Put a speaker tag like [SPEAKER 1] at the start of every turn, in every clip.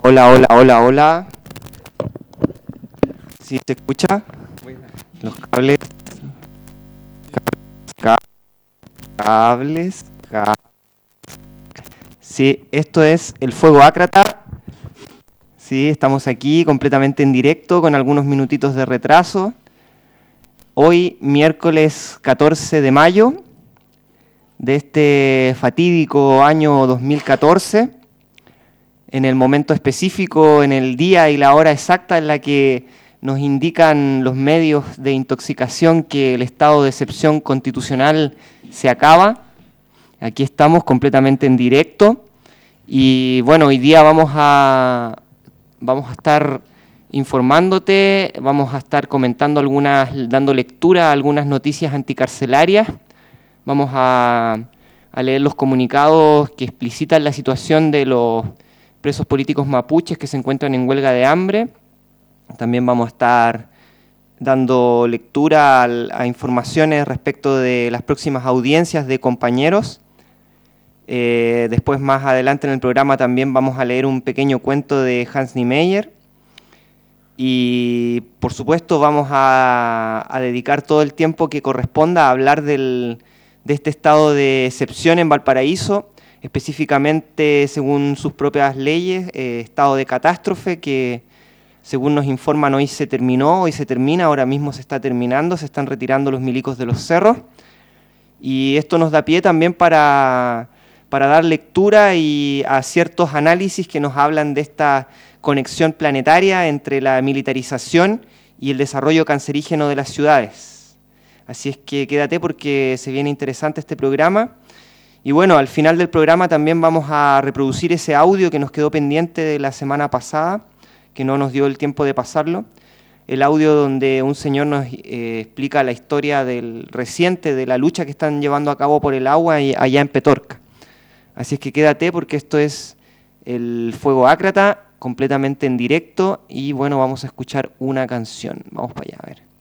[SPEAKER 1] Hola, hola, hola, hola. ¿Sí se escucha? Los cables. Cables. Sí, esto es el Fuego Ácrata. Sí, estamos aquí completamente en directo con algunos minutitos de retraso. Hoy, miércoles 14 de mayo de este fatídico año 2014, en el momento específico, en el día y la hora exacta en la que nos indican los medios de intoxicación que el estado de excepción constitucional se acaba. Aquí estamos completamente en directo y bueno, hoy día vamos a estar informándote, vamos a estar comentando dando lectura a algunas noticias anticarcelarias, vamos a leer los comunicados que explicitan la situación de los presos políticos mapuches que se encuentran en huelga de hambre. También vamos a estar dando lectura a informaciones respecto de las próximas audiencias de compañeros. Después, más adelante en el programa, también vamos a leer un pequeño cuento de Hans Niemeyer. Y, por supuesto, vamos a dedicar todo el tiempo que corresponda a hablar de este estado de excepción en Valparaíso, específicamente según sus propias leyes, estado de catástrofe que, según nos informan, hoy se termina, ahora mismo se está terminando, se están retirando los milicos de los cerros. Y esto nos da pie también para dar lectura y a ciertos análisis que nos hablan de esta conexión planetaria entre la militarización y el desarrollo cancerígeno de las ciudades. Así es que quédate porque se viene interesante este programa. Y bueno, al final del programa también vamos a reproducir ese audio que nos quedó pendiente de la semana pasada, que no nos dio el tiempo de pasarlo. El audio donde un señor nos explica la historia reciente de la lucha que están llevando a cabo por el agua allá en Petorca. Así es que quédate porque esto es el Fuego Ácrata, completamente en directo, y bueno, vamos a escuchar una canción. Vamos para allá, a ver.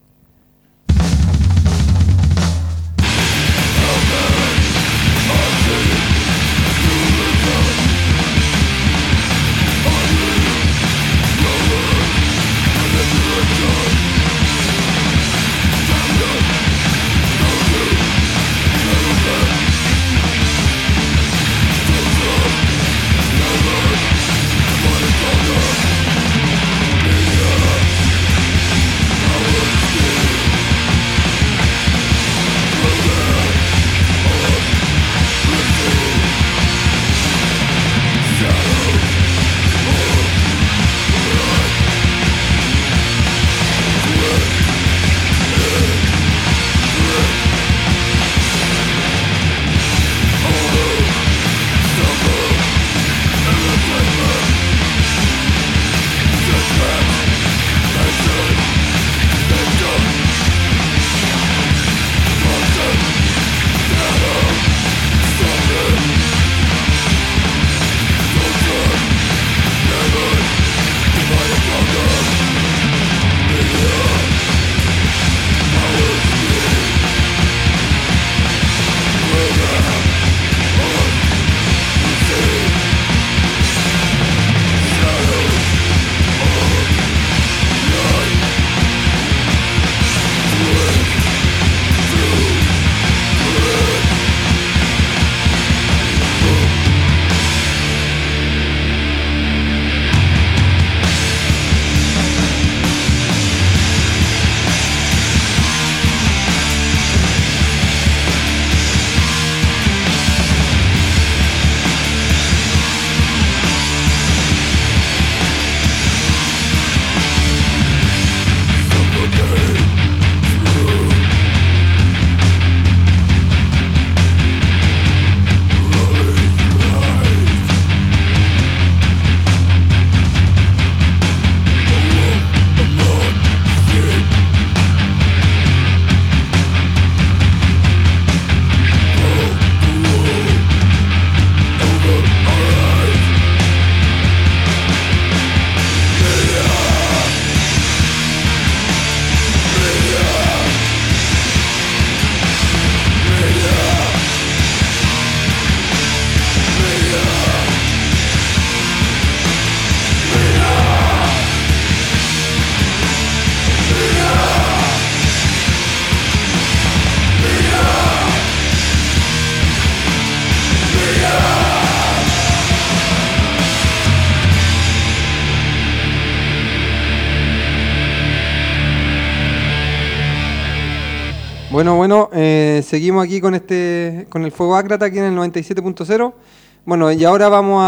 [SPEAKER 2] Bueno, seguimos aquí con el Fuego Ácrata aquí en el 97.0. Bueno, y ahora vamos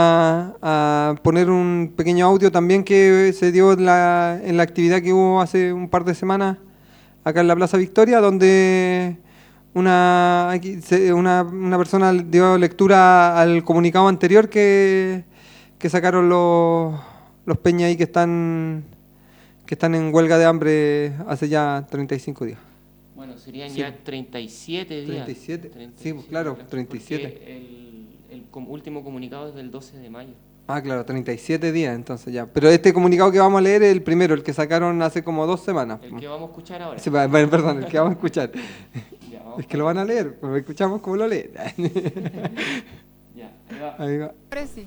[SPEAKER 2] a poner un pequeño audio también que se dio en la actividad que hubo hace un par de semanas acá en la Plaza Victoria, donde una persona dio lectura al comunicado anterior que sacaron los peñas ahí que están en huelga de hambre hace ya 35 días.
[SPEAKER 1] Bueno, serían ya 37 días.
[SPEAKER 2] 37, sí, pues claro, 37.
[SPEAKER 1] El último comunicado es del 12 de mayo.
[SPEAKER 2] Ah, claro, 37 días entonces ya. Pero este comunicado que vamos a leer es el primero, el que sacaron hace como 2 semanas.
[SPEAKER 1] El que vamos a escuchar ahora.
[SPEAKER 2] Sí, perdón, el que vamos a escuchar.
[SPEAKER 1] Ya, vamos
[SPEAKER 2] es que lo van a leer, pues escuchamos cómo lo leen.
[SPEAKER 1] Ya, ahí va.
[SPEAKER 2] Ahí va.
[SPEAKER 3] Sí.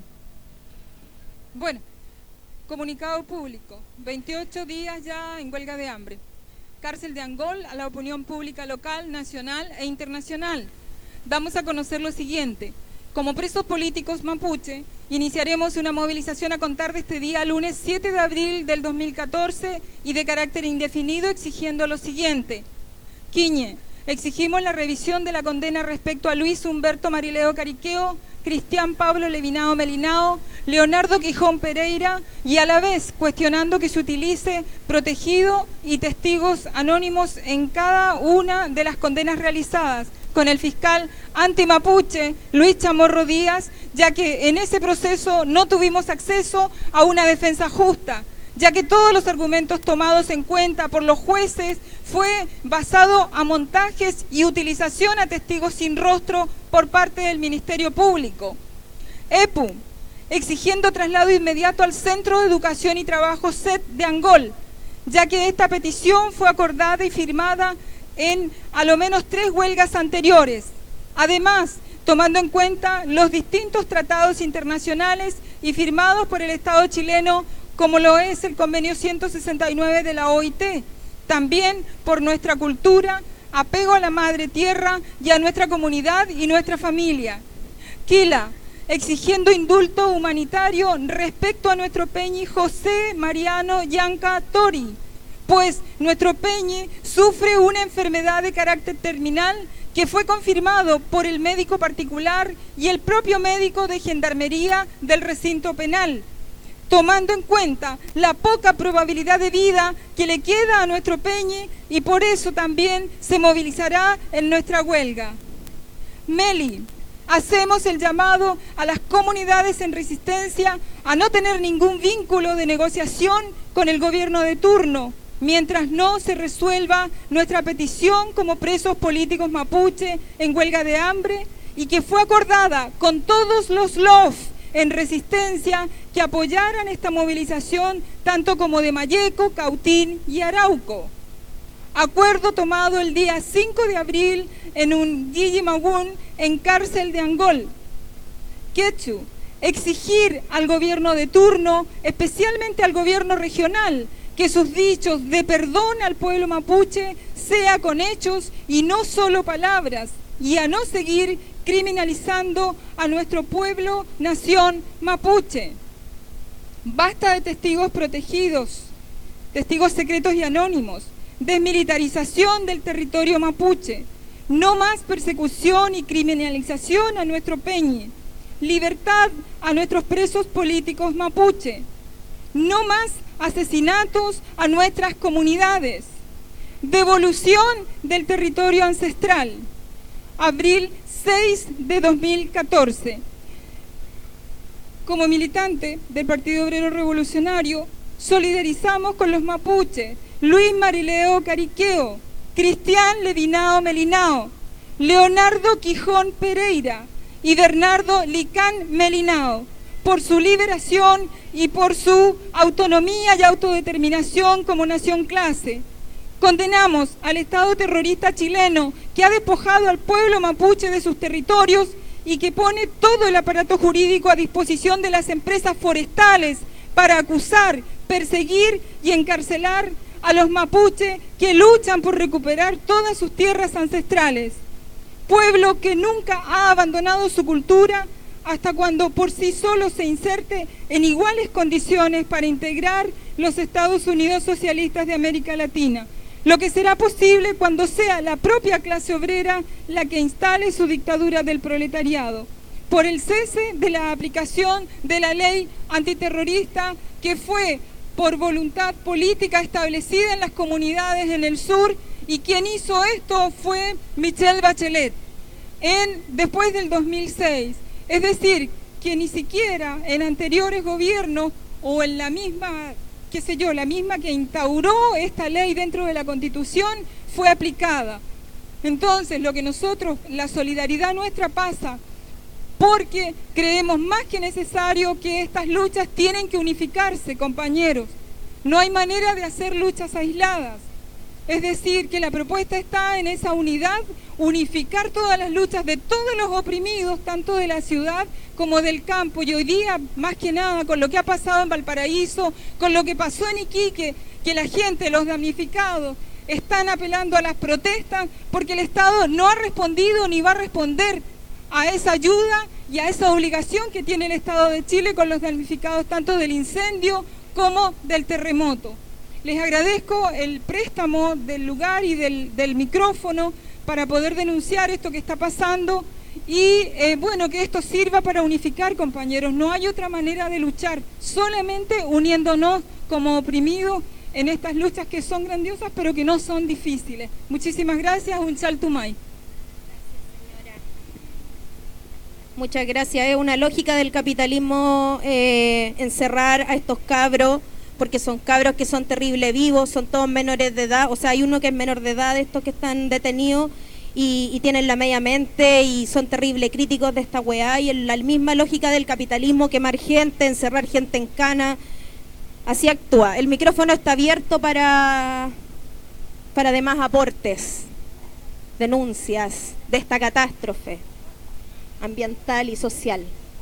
[SPEAKER 3] Bueno, comunicado público. 28 días ya en huelga de hambre. Cárcel de Angol a la opinión pública local, nacional e internacional. Damos a conocer lo siguiente. Como presos políticos mapuche, iniciaremos una movilización a contar de este día, lunes 7 de abril del 2014, y de carácter indefinido, exigiendo lo siguiente. Quiñe, exigimos la revisión de la condena respecto a Luis Humberto Marileo Cariqueo, Cristian Pablo Levinao Melinao, Leonardo Quijón Pereira, y a la vez cuestionando que se utilice protegido y testigos anónimos en cada una de las condenas realizadas con el fiscal antimapuche Luis Chamorro Díaz, ya que en ese proceso no tuvimos acceso a una defensa justa, ya que todos los argumentos tomados en cuenta por los jueces fue basado a montajes y utilización a testigos sin rostro por parte del Ministerio Público. EPU, exigiendo traslado inmediato al Centro de Educación y Trabajo CET de Angol, ya que esta petición fue acordada y firmada en a lo menos 3 huelgas anteriores. Además, tomando en cuenta los distintos tratados internacionales y firmados por el Estado chileno, como lo es el Convenio 169 de la OIT, también por nuestra cultura, apego a la madre tierra y a nuestra comunidad y nuestra familia. Quila, exigiendo indulto humanitario respecto a nuestro peñi José Mariano Yanca Tori, pues nuestro peñi sufre una enfermedad de carácter terminal que fue confirmado por el médico particular y el propio médico de gendarmería del recinto penal, tomando en cuenta la poca probabilidad de vida que le queda a nuestro peñi, y por eso también se movilizará en nuestra huelga. Meli, hacemos el llamado a las comunidades en resistencia a no tener ningún vínculo de negociación con el gobierno de turno, mientras no se resuelva nuestra petición como presos políticos mapuche en huelga de hambre, y que fue acordada con todos los LOF en resistencia que apoyaran esta movilización, tanto como de Mayeco, Cautín y Arauco. Acuerdo tomado el día 5 de abril en un Guillimagún en cárcel de Angol. Quechu, exigir al gobierno de turno, especialmente al gobierno regional, que sus dichos de perdón al pueblo mapuche sea con hechos y no solo palabras, y a no seguir criminalizando a nuestro pueblo, nación mapuche. Basta de testigos protegidos, testigos secretos y anónimos, desmilitarización del territorio mapuche, no más persecución y criminalización a nuestro peñi, libertad a nuestros presos políticos mapuche, no más asesinatos a nuestras comunidades, devolución del territorio ancestral. Abril 6 de 2014. Como militante del Partido Obrero Revolucionario, solidarizamos con los mapuches Luis Marileo Cariqueo, Cristian Levinao Melinao, Leonardo Quijón Pereira y Bernardo Licán Melinao, por su liberación y por su autonomía y autodeterminación como nación clase. Condenamos al Estado terrorista chileno que ha despojado al pueblo mapuche de sus territorios y que pone todo el aparato jurídico a disposición de las empresas forestales para acusar, perseguir y encarcelar a los mapuches que luchan por recuperar todas sus tierras ancestrales. Pueblo que nunca ha abandonado su cultura hasta cuando por sí solo se inserte en iguales condiciones para integrar los Estados Unidos socialistas de América Latina. lo que será posible cuando sea la propia clase obrera la que instale su dictadura del proletariado, por el cese de la aplicación de la ley antiterrorista que fue por voluntad política establecida en las comunidades en el sur, y quien hizo esto fue Michelle Bachelet después del 2006. Es decir, que ni siquiera en anteriores gobiernos o en la misma, qué sé yo, la misma que instauró esta ley dentro de la Constitución fue aplicada. Entonces, lo que nosotros, la solidaridad nuestra pasa porque creemos más que necesario que estas luchas tienen que unificarse, compañeros. No hay manera de hacer luchas aisladas. Es decir, que la propuesta está en esa unidad, unificar todas las luchas de todos los oprimidos, tanto de la ciudad como del campo. Y hoy día, más que nada, con lo que ha pasado en Valparaíso, con lo que pasó en Iquique, que la gente, los damnificados, están apelando a las protestas porque el Estado no ha respondido ni va a responder a esa ayuda y a esa obligación que tiene el Estado de Chile con los damnificados tanto del incendio como del terremoto. Les agradezco el préstamo del lugar y del micrófono para poder denunciar esto que está pasando y bueno, que esto sirva para unificar, compañeros. No hay otra manera de luchar, solamente uniéndonos como oprimidos en estas luchas que son grandiosas pero que no son difíciles. Muchísimas gracias, un Chaltumay.
[SPEAKER 4] Muchas gracias. Es una lógica del capitalismo encerrar a estos cabros, porque son cabros que son terrible vivos, son todos menores de edad. O sea, hay uno que es menor de edad de estos que están detenidos y tienen la media mente y son terrible críticos de esta weá. Y la misma lógica del capitalismo, quemar gente, encerrar gente en cana, así actúa. El micrófono está abierto para demás aportes, denuncias de esta catástrofe ambiental y social.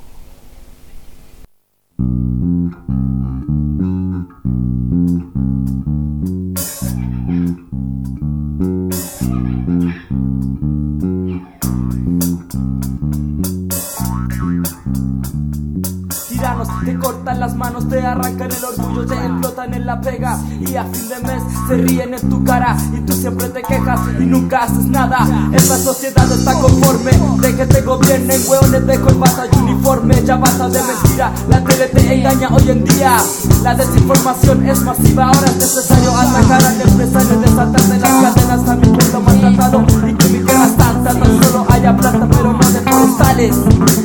[SPEAKER 5] Te cortan las manos, te arrancan el orgullo, te explotan en la pega y a fin de mes se ríen en tu cara y tú siempre te quejas y nunca haces nada. Esta sociedad está conforme de que te gobiernen hueones de corbata y uniforme. Ya basta de mentira, la tele te engaña hoy en día. La desinformación es masiva, ahora es necesario atacar al empresario, desatar de las cadenas a mi pueblo maltratado y que mi tierra santa tan solo haya planta pero no de forestales.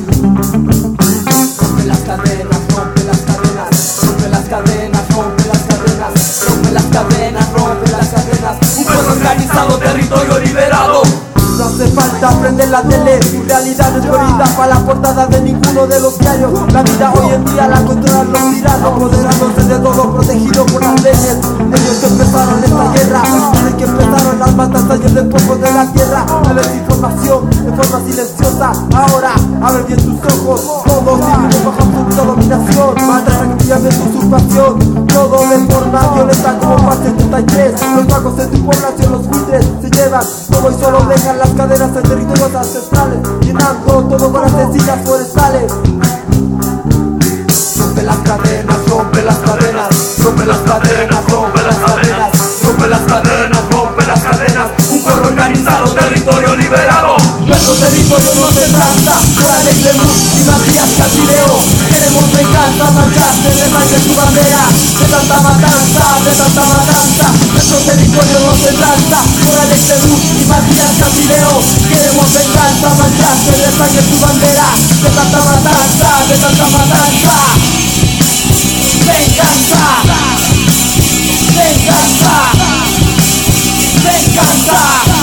[SPEAKER 5] Rompe las cadenas, rompe las cadenas, rompe las cadenas, rompe las cadenas, rompe las cadenas, rompe las cadenas. Un pueblo organizado, territorio liberado.
[SPEAKER 6] No hace falta prender la tele, tu realidad no es bonita para la portada de ninguno de los diarios. La vida hoy en día la controlan los tiranos, apoderándose de todo, protegido por las leyes. Ellos que empezaron esta guerra, desde que empezaron las matanzas y el despojo de la tierra. La desinformación de forma silenciosa, ahora abre bien tus ojos. Todos vivimos bajo absoluta dominación, matan activamente usurpación. Todo de forma violenta como paz 73. Los vagos de tu población, los buitres, se llevan todo y solo dejan las cadenas en territorios ancestrales, llenando todo con asesinas forestales. Rompe las cadenas, rompe las cadenas, rompe las cadenas, rompe las cadenas, rompe las cadenas, rompe las cadenas. Un pueblo organizado, territorio liberado. Nuestro territorio no se trata por Alex Lemus y Matías Casileo. Queremos venganza, manchaste de sangre tu bandera. De tanta matanza, de tanta matanza. Nuestro territorio no se trata por Alex Lemus y Matías Casileo. Queremos venganza, manchaste de sangre tu bandera. De tanta matanza, de tanta matanza. Venganza, venganza, venganza.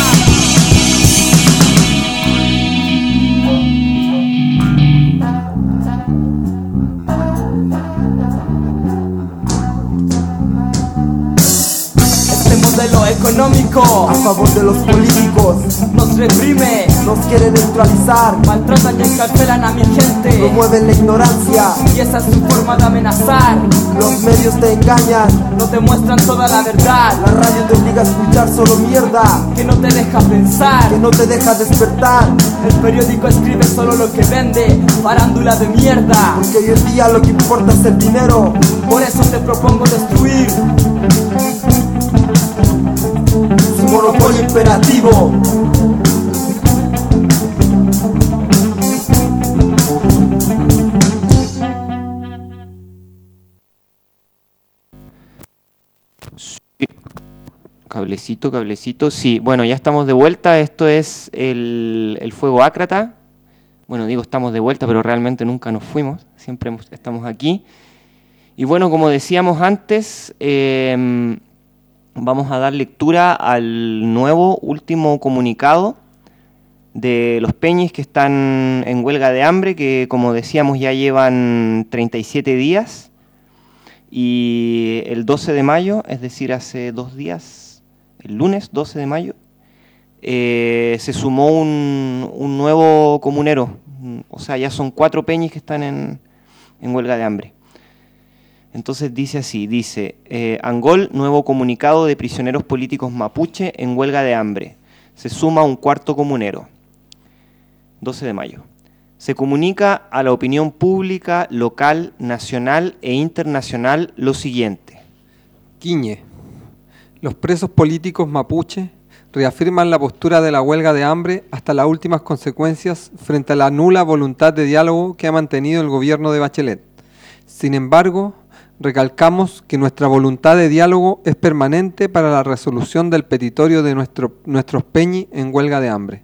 [SPEAKER 5] Modelo económico
[SPEAKER 6] a favor de los políticos
[SPEAKER 5] nos reprime,
[SPEAKER 6] nos quiere neutralizar,
[SPEAKER 5] maltratan y encarcelan a mi gente,
[SPEAKER 6] promueven la ignorancia
[SPEAKER 5] y esa es su forma de amenazar.
[SPEAKER 6] Los medios te engañan,
[SPEAKER 5] no te muestran toda la verdad.
[SPEAKER 6] La radio te obliga a escuchar solo mierda,
[SPEAKER 5] que no te deja pensar,
[SPEAKER 6] que no te deja despertar.
[SPEAKER 5] El periódico escribe solo lo que vende, farándula de mierda,
[SPEAKER 6] porque hoy en día lo que importa es el dinero.
[SPEAKER 5] Por eso te propongo destruir
[SPEAKER 6] monopolio imperativo.
[SPEAKER 1] Cablecito. Sí, bueno, ya estamos de vuelta. Esto es el fuego ácrata. Bueno, digo estamos de vuelta, pero realmente nunca nos fuimos. Siempre estamos aquí. Y bueno, como decíamos antes, vamos a dar lectura al nuevo último comunicado de los peñis que están en huelga de hambre, que como decíamos ya llevan 37 días. Y el 12 de mayo, es decir, hace 2 días, el lunes 12 de mayo, se sumó un nuevo comunero. O sea, ya son 4 peñis que están en huelga de hambre. Entonces dice así, Angol, nuevo comunicado de prisioneros políticos mapuche en huelga de hambre. Se suma un 4º comunero. 12 de mayo. Se comunica a la opinión pública, local, nacional e internacional lo siguiente.
[SPEAKER 2] Quiñe. Los presos políticos mapuche reafirman la postura de la huelga de hambre hasta las últimas consecuencias frente a la nula voluntad de diálogo que ha mantenido el gobierno de Bachelet. Sin embargo, recalcamos que nuestra voluntad de diálogo es permanente para la resolución del petitorio de nuestros peñi en huelga de hambre.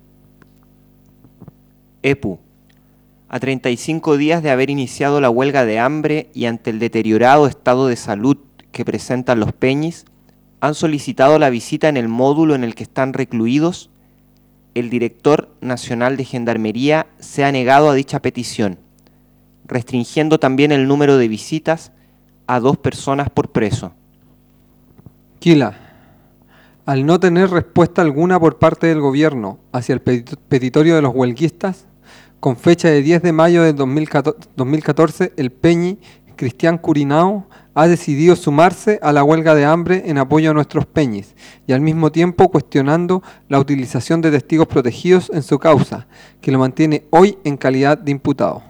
[SPEAKER 1] EPU. A 35 días de haber iniciado la huelga de hambre y ante el deteriorado estado de salud que presentan los peñis, han solicitado la visita en el módulo en el que están recluidos. El director nacional de Gendarmería se ha negado a dicha petición, restringiendo también el número de visitas a 2 personas por preso.
[SPEAKER 2] Quila. Al no tener respuesta alguna por parte del gobierno hacia el petitorio de los huelguistas, con fecha de 10 de mayo de 2014, el peñi Cristian Curinao ha decidido sumarse a la huelga de hambre en apoyo a nuestros peñis y al mismo tiempo cuestionando la utilización de testigos protegidos en su causa, que lo mantiene hoy en calidad de imputado.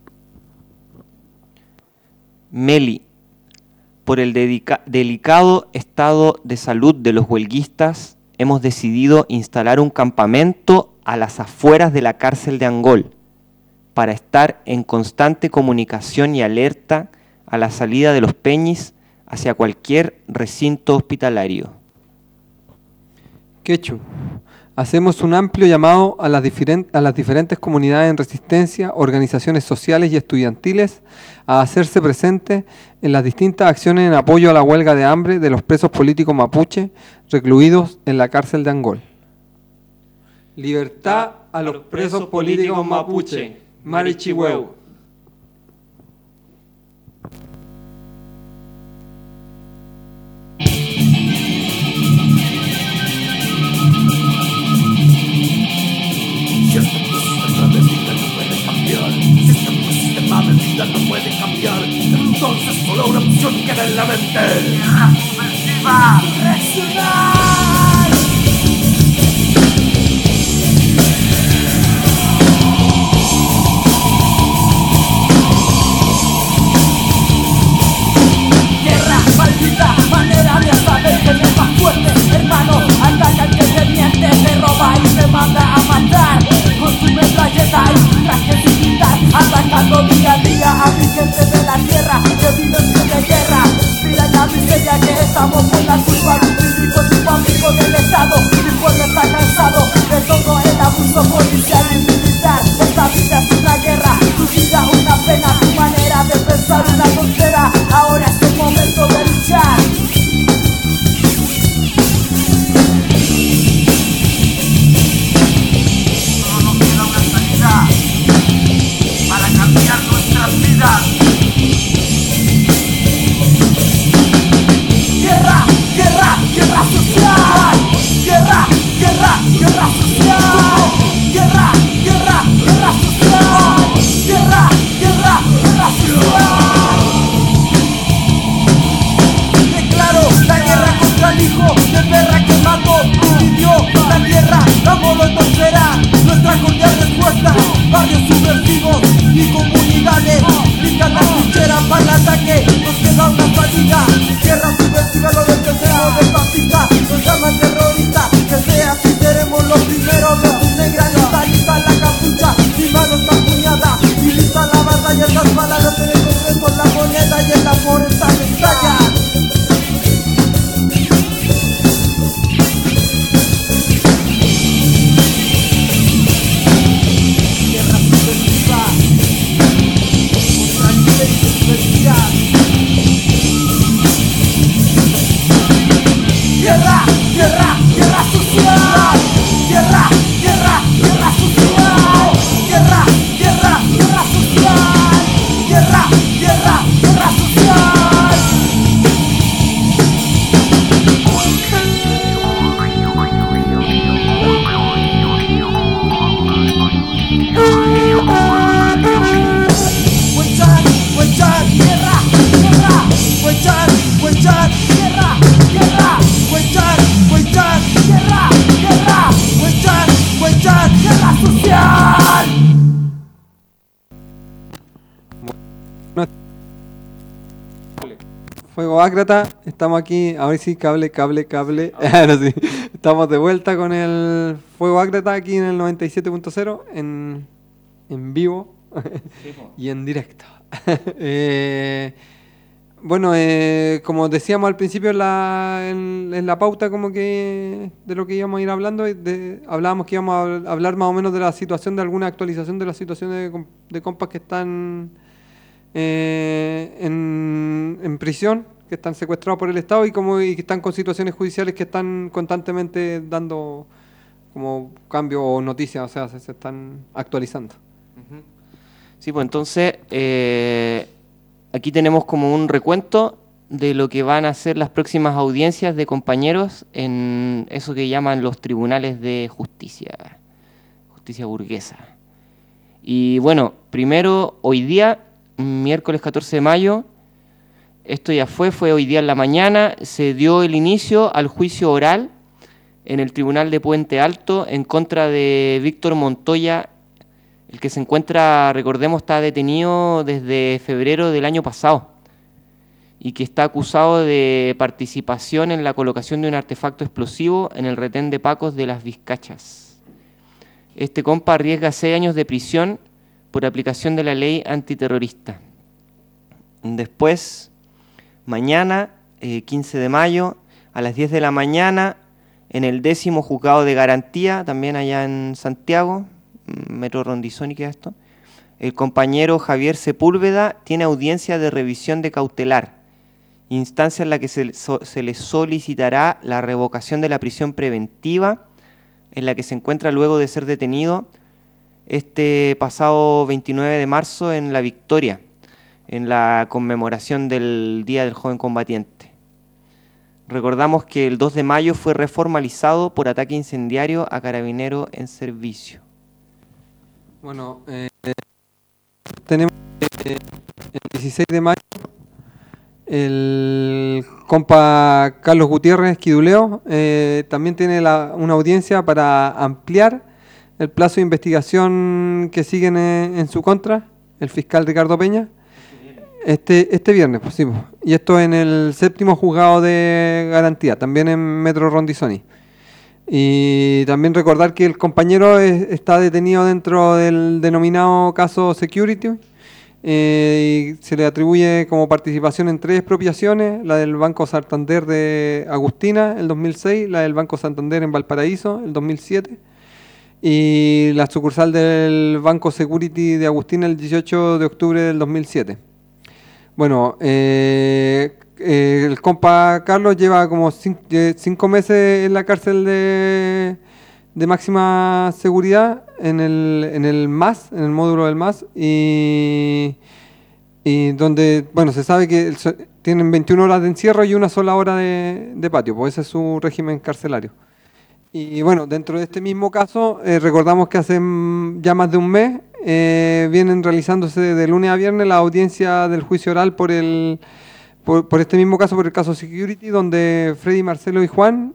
[SPEAKER 1] Meli. Por el delicado estado de salud de los huelguistas, hemos decidido instalar un campamento a las afueras de la cárcel de Angol para estar en constante comunicación y alerta a la salida de los peñis hacia cualquier recinto hospitalario.
[SPEAKER 2] Quechu. Hacemos un amplio llamado a las diferentes comunidades en resistencia, organizaciones sociales y estudiantiles a hacerse presentes en las distintas acciones en apoyo a la huelga de hambre de los presos políticos mapuche recluidos en la cárcel de Angol. Libertad a los presos políticos mapuche. Marichihueu.
[SPEAKER 7] No puede cambiar, entonces solo una opción queda en la mente. Guerra subversiva, reaccionar. Guerra maldita, manera de saber que es más fuerte. Hermano, ataca al que te miente, te roba y te manda a matar. Con su metralleta y traje militar, atacando día a día a mi gente de la tierra que vive en pie de guerra. Mira la miseria que estamos por la culpa de un crítico amigo del Estado. Mi pueblo está cansado de todo el abuso policial y militar. Esta vida es una guerra, tu vida una pena, tu manera de pensar una tontera. Ahora es el momento de luchar. Solo nos queda una salida para cambiar nuestras vidas. Guerra, guerra, guerra social. Guerra, guerra, guerra social. Guerra, guerra, guerra social. Guerra, guerra, guerra social. Declaro la guerra contra el hijo de perra que mató y vivió la tierra. La molotov será nuestra cordial respuesta. Barrios subversivos y comunidades brindan la trinchera para el ataque. Nos queda una salida. Guerra subversiva, lo defendemos de fascista. Nos llaman terroristas, que social. Guerra, guerra, guerra social. Guerra, guerra, guerra social. Guerra, guerra, guerra social. Huechan, guerra, guerra. Huechan, guerra, guerra. Huechan, guerra, guerra. Huechan, guerra social.
[SPEAKER 2] Fuego Ácrata, estamos aquí, a ver si cable. Ahora sí. Estamos de vuelta con el Fuego Ácrata aquí en el 97.0 en vivo y en directo. Bueno, como decíamos al principio en la pauta como que de lo que íbamos a ir hablando, hablábamos que íbamos a hablar más o menos de la situación, de alguna actualización de la situación de compas que están en prisión, que están secuestrados por el Estado y que están con situaciones judiciales que están constantemente dando como cambios o noticias, o sea, se están actualizando.
[SPEAKER 1] Sí, pues entonces aquí tenemos como un recuento de lo que van a ser las próximas audiencias de compañeros en eso que llaman los tribunales de justicia burguesa. Y bueno, primero, hoy día, miércoles 14 de mayo, esto ya fue hoy día en la mañana, se dio el inicio al juicio oral en el Tribunal de Puente Alto en contra de Víctor Montoya, el que se encuentra, recordemos, está detenido desde febrero del año pasado y que está acusado de participación en la colocación de un artefacto explosivo en el retén de Pacos de Las Vizcachas. Este compa arriesga 6 años de prisión por aplicación de la ley antiterrorista. Después, mañana, 15 de mayo, a las 10 de la mañana, en el 10º Juzgado de Garantía, también allá en Santiago, Metro Rondizoni queda esto, el compañero Javier Sepúlveda tiene audiencia de revisión de cautelar, instancia en la que se le solicitará la revocación de la prisión preventiva en la que se encuentra luego de ser detenido este pasado 29 de marzo en La Victoria, en la conmemoración del Día del Joven Combatiente. Recordamos que el 2 de mayo fue reformalizado por ataque incendiario a carabinero en servicio.
[SPEAKER 2] Bueno, tenemos el 16 de mayo el compa Carlos Gutiérrez Esquiduleo también tiene una audiencia para ampliar el plazo de investigación que siguen en su contra, el fiscal Ricardo Peña, este viernes, pues, sí, y esto en el 7º Juzgado de Garantía, también en Metro Rondizoni. Y también recordar que el compañero está detenido dentro del denominado caso Security, y se le atribuye como participación en 3 expropiaciones, la del Banco Santander de Agustina, el 2006, la del Banco Santander en Valparaíso, el 2007, y la sucursal del Banco Security de Agustina el 18 de octubre del 2007. Bueno, el compa Carlos lleva como 5 meses en la cárcel de máxima seguridad en el MAS, en el módulo del MAS, y donde, bueno, se sabe que tienen 21 horas de encierro y 1 sola hora de patio, pues ese es su régimen carcelario. Y bueno, dentro de este mismo caso, recordamos que hace ya más de un mes vienen realizándose de lunes a viernes la audiencia del juicio oral por este mismo caso, por el caso Security, donde Freddy, Marcelo y Juan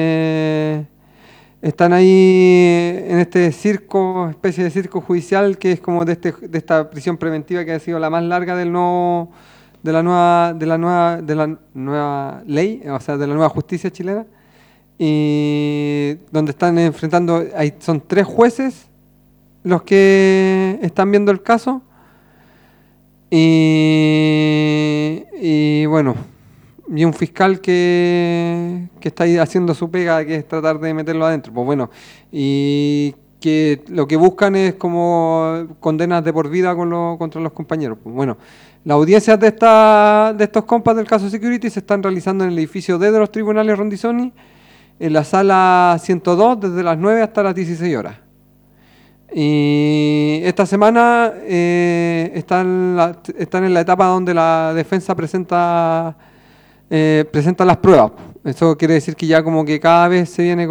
[SPEAKER 2] están ahí en este circo, especie de circo judicial que es como de esta prisión preventiva que ha sido la más larga de la nueva ley, o sea, de la nueva justicia chilena, y donde están enfrentando, son 3 jueces los que están viendo el caso, y bueno, y un fiscal que está ahí haciendo su pega, que es tratar de meterlo adentro, pues bueno, y que lo que buscan es como condenas de por vida contra los compañeros. Pues bueno, las audiencias de estos compas del caso Security se están realizando en el edificio D de los tribunales Rondizoni, en la sala 102 desde las 9 hasta las 16 horas. Y esta semana están en la etapa donde la defensa presenta las pruebas. Eso quiere decir que ya como que cada vez se viene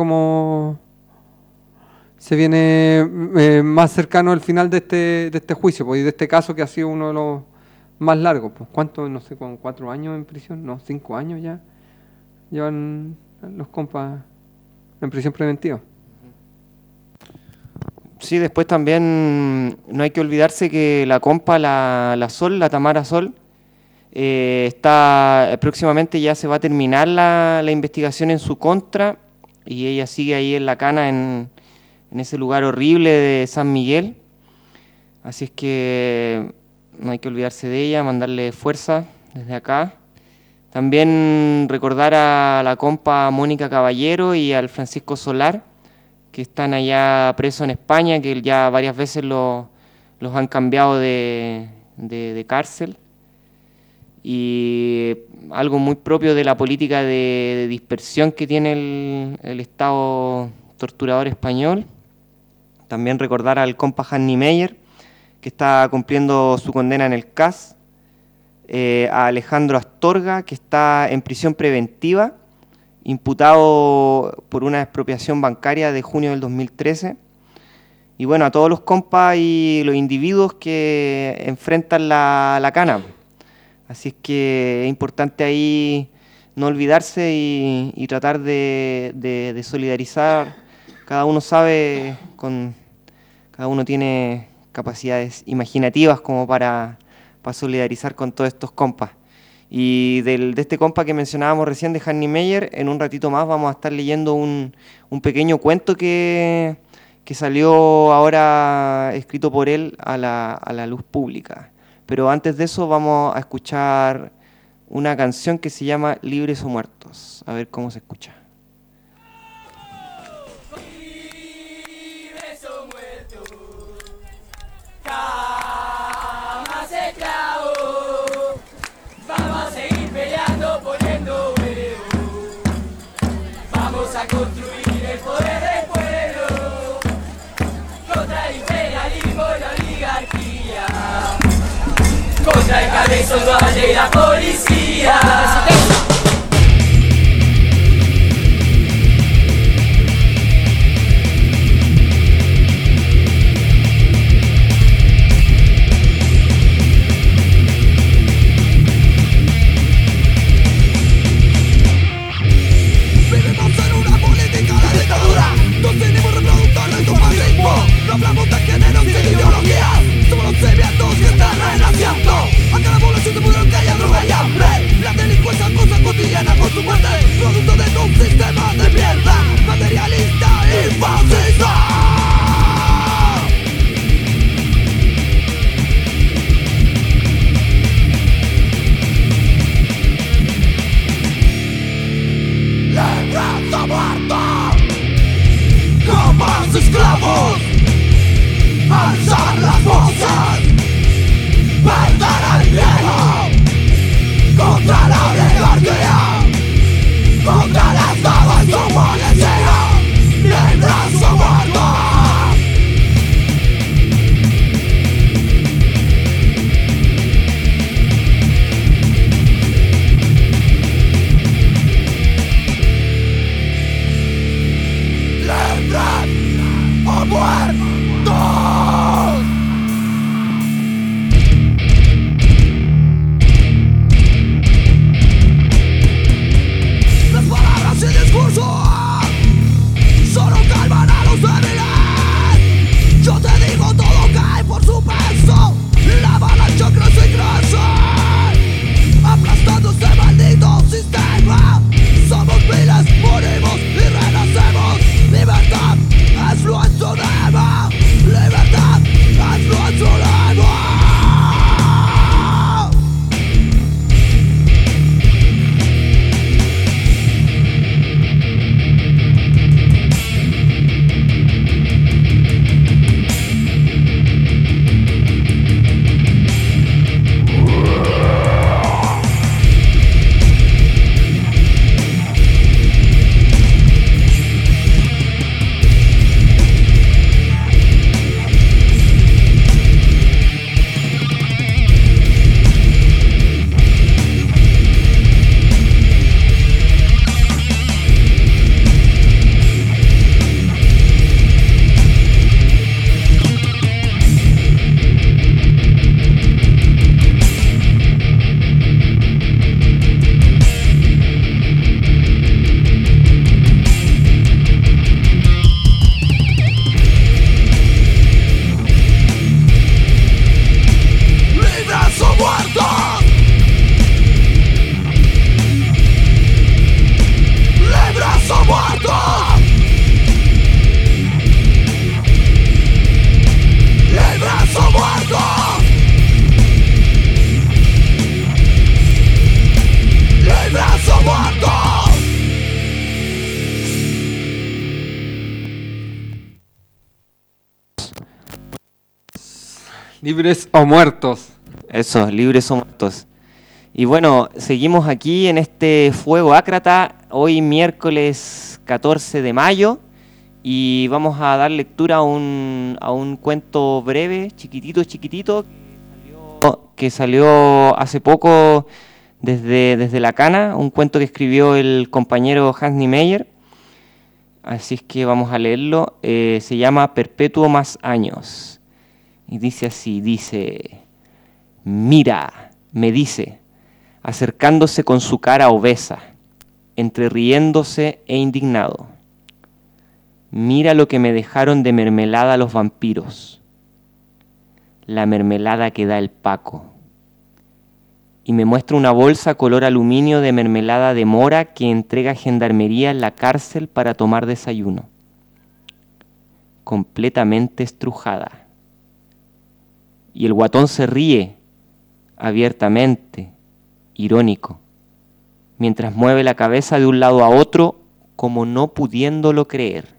[SPEAKER 2] más cercano al final de este juicio, pues, y de este caso que ha sido uno de los más largos. Pues, ¿cuánto? No sé, con 4 años en prisión, no, 5 años ya llevan los compas en prisión preventiva.
[SPEAKER 1] Sí, después también no hay que olvidarse que la compa, la Tamara Sol, próximamente ya se va a terminar la investigación en su contra, y ella sigue ahí en la cana en ese lugar horrible de San Miguel. Así es que no hay que olvidarse de ella, mandarle fuerza desde acá. También recordar a la compa Mónica Caballero y al Francisco Solar, que están allá presos en España, que ya varias veces los han cambiado de cárcel. Y algo muy propio de la política de dispersión que tiene el Estado torturador español. También recordar al compa Hanni Meyer, que está cumpliendo su condena en el CAS. A Alejandro Astorga, que está en prisión preventiva, imputado por una expropiación bancaria de junio del 2013. Y bueno, a todos los compas y los individuos que enfrentan la cana. Así es que es importante ahí no olvidarse y tratar de solidarizar. Cada uno sabe, cada uno tiene capacidades imaginativas como para solidarizar con todos estos compas. Y de este compa que mencionábamos recién, de Hanni Meyer, en un ratito más vamos a estar leyendo un pequeño cuento que salió ahora escrito por él a la luz pública. Pero antes de eso vamos a escuchar una canción que se llama Libres o Muertos. A ver cómo se escucha.
[SPEAKER 7] Libres o muertos, jamás esclavos, vamos a seguir peleando, poniendo huevos, vamos a construir el poder del pueblo, contra el imperialismo y la oligarquía, contra el cabezón de la policía.
[SPEAKER 8] Vivimos en una política de dictadura, no tenemos reproductores de un fascismo, no hablamos de género ni de ideologías, somos los sedientos que están renaciendo. A cada población se pudieron que haya droga y hambre, la delincuencia cosa cotidiana con su muerte, producto de un sistema de mierda, materialista y fascista. Libres o muertos, jamás esclavos, alzar las voces, perder el miedo, contra la oligarquía, contra el Estado y su policía, libres o muertos. Libres o muertos.
[SPEAKER 2] Libres o muertos.
[SPEAKER 1] Eso, libres o muertos. Y bueno, seguimos aquí en este Fuego Ácrata, hoy miércoles 14 de mayo, y vamos a dar lectura a un cuento breve, chiquitito, que salió hace poco desde La Cana, un cuento que escribió el compañero Hans Niemeyer. Así es que vamos a leerlo. Se llama Perpetuo más años. Y dice así, mira, me dice, acercándose con su cara obesa, entre riéndose e indignado. Mira lo que me dejaron de mermelada los vampiros. La mermelada que da el Paco. Y me muestra una bolsa color aluminio de mermelada de mora que entrega Gendarmería en la cárcel para tomar desayuno. Completamente estrujada. Y el guatón se ríe, abiertamente, irónico, mientras mueve la cabeza de un lado a otro como no pudiéndolo creer.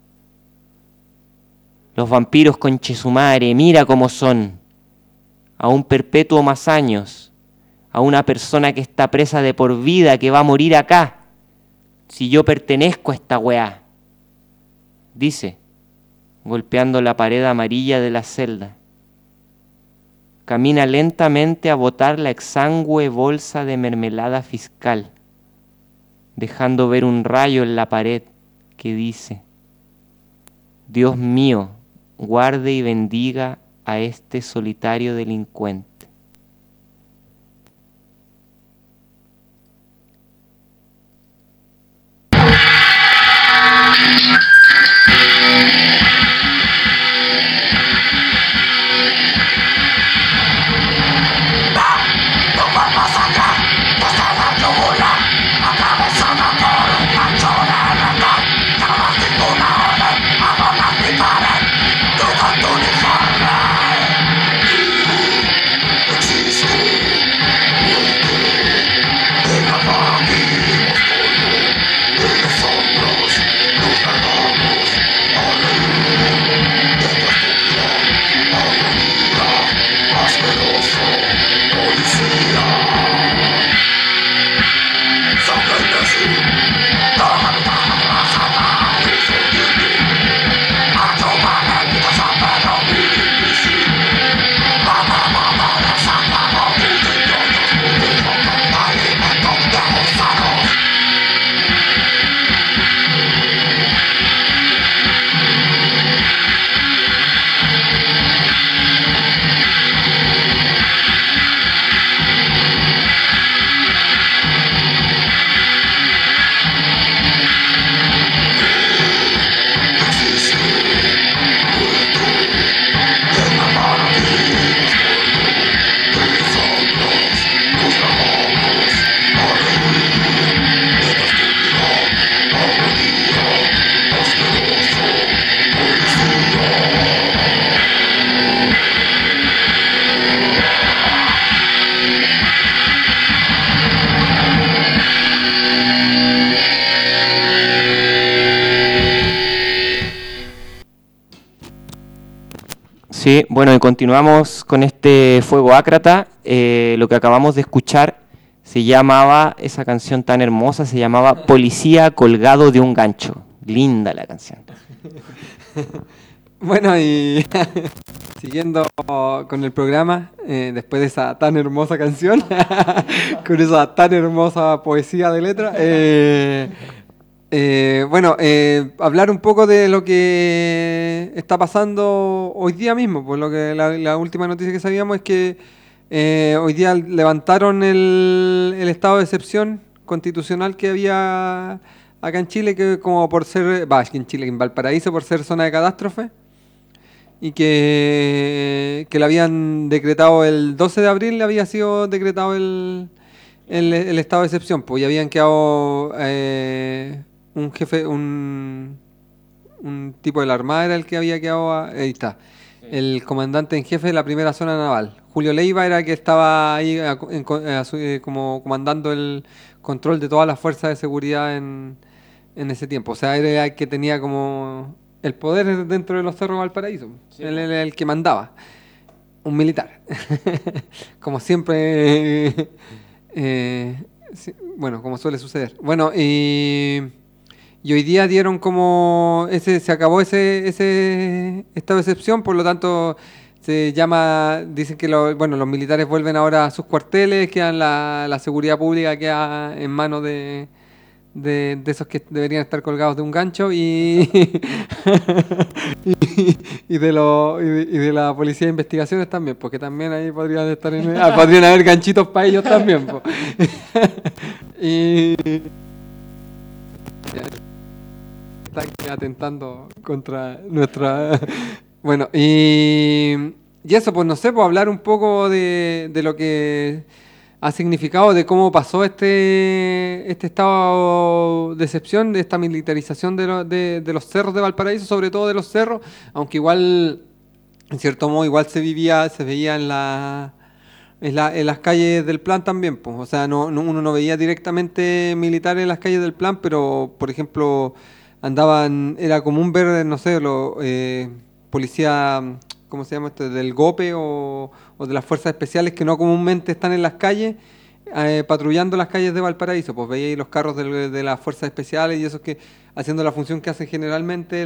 [SPEAKER 1] Los vampiros, conche su madre, mira cómo son. A un perpetuo más años. A una persona que está presa de por vida, que va a morir acá. Si yo pertenezco a esta weá. Dice, golpeando la pared amarilla de la celda. Camina lentamente a botar la exangüe bolsa de mermelada fiscal, dejando ver un rayo en la pared que dice: Dios mío, guarde y bendiga a este solitario delincuente. Sí, bueno, y continuamos con este Fuego Ácrata. Lo que acabamos de escuchar esa canción tan hermosa, se llamaba Policía colgado de un gancho. Linda la canción.
[SPEAKER 2] Bueno, y siguiendo con el programa, después de esa tan hermosa canción, con esa tan hermosa poesía de letra, hablar un poco de lo que está pasando hoy día mismo. Pues lo que la última noticia que sabíamos es que hoy día levantaron el estado de excepción constitucional que había acá en Chile, que como por ser, en Valparaíso, por ser zona de catástrofe, y que le habían decretado el 12 de abril, le había sido decretado el estado de excepción, pues ya habían quedado un jefe, un tipo de la Armada era el que había quedado, ahí está, el comandante en jefe de la primera zona naval. Julio Leiva era el que estaba ahí como comandando el control de todas las fuerzas de seguridad en ese tiempo. O sea, era el que tenía como el poder dentro de los cerros de Valparaíso. Sí. Él era el que mandaba. un militar. Como siempre, bueno, como suele suceder. Bueno, y hoy día dieron como, se acabó ese estado de excepción, por lo tanto se llama, dicen que los militares vuelven ahora a sus cuarteles, quedan la seguridad pública queda en manos de esos que deberían estar colgados de un gancho y de la policía de investigaciones también, porque también ahí podrían estar podrían haber ganchitos para ellos también, po. Y están atentando contra nuestra bueno, y eso, pues no sé, pues hablar un poco de lo que ha significado, de cómo pasó este estado de excepción, de esta militarización de los cerros de Valparaíso, sobre todo de los cerros, aunque igual, en cierto modo, igual se veía en las calles del plan también, pues. O sea, uno no veía directamente militares en las calles del plan, pero, por ejemplo, era común ver, no sé, policía, ¿cómo se llama esto? Del GOPE o de las fuerzas especiales que no comúnmente están en las calles, patrullando las calles de Valparaíso. Pues veía ahí los carros de las fuerzas especiales y esos que haciendo la función que hace generalmente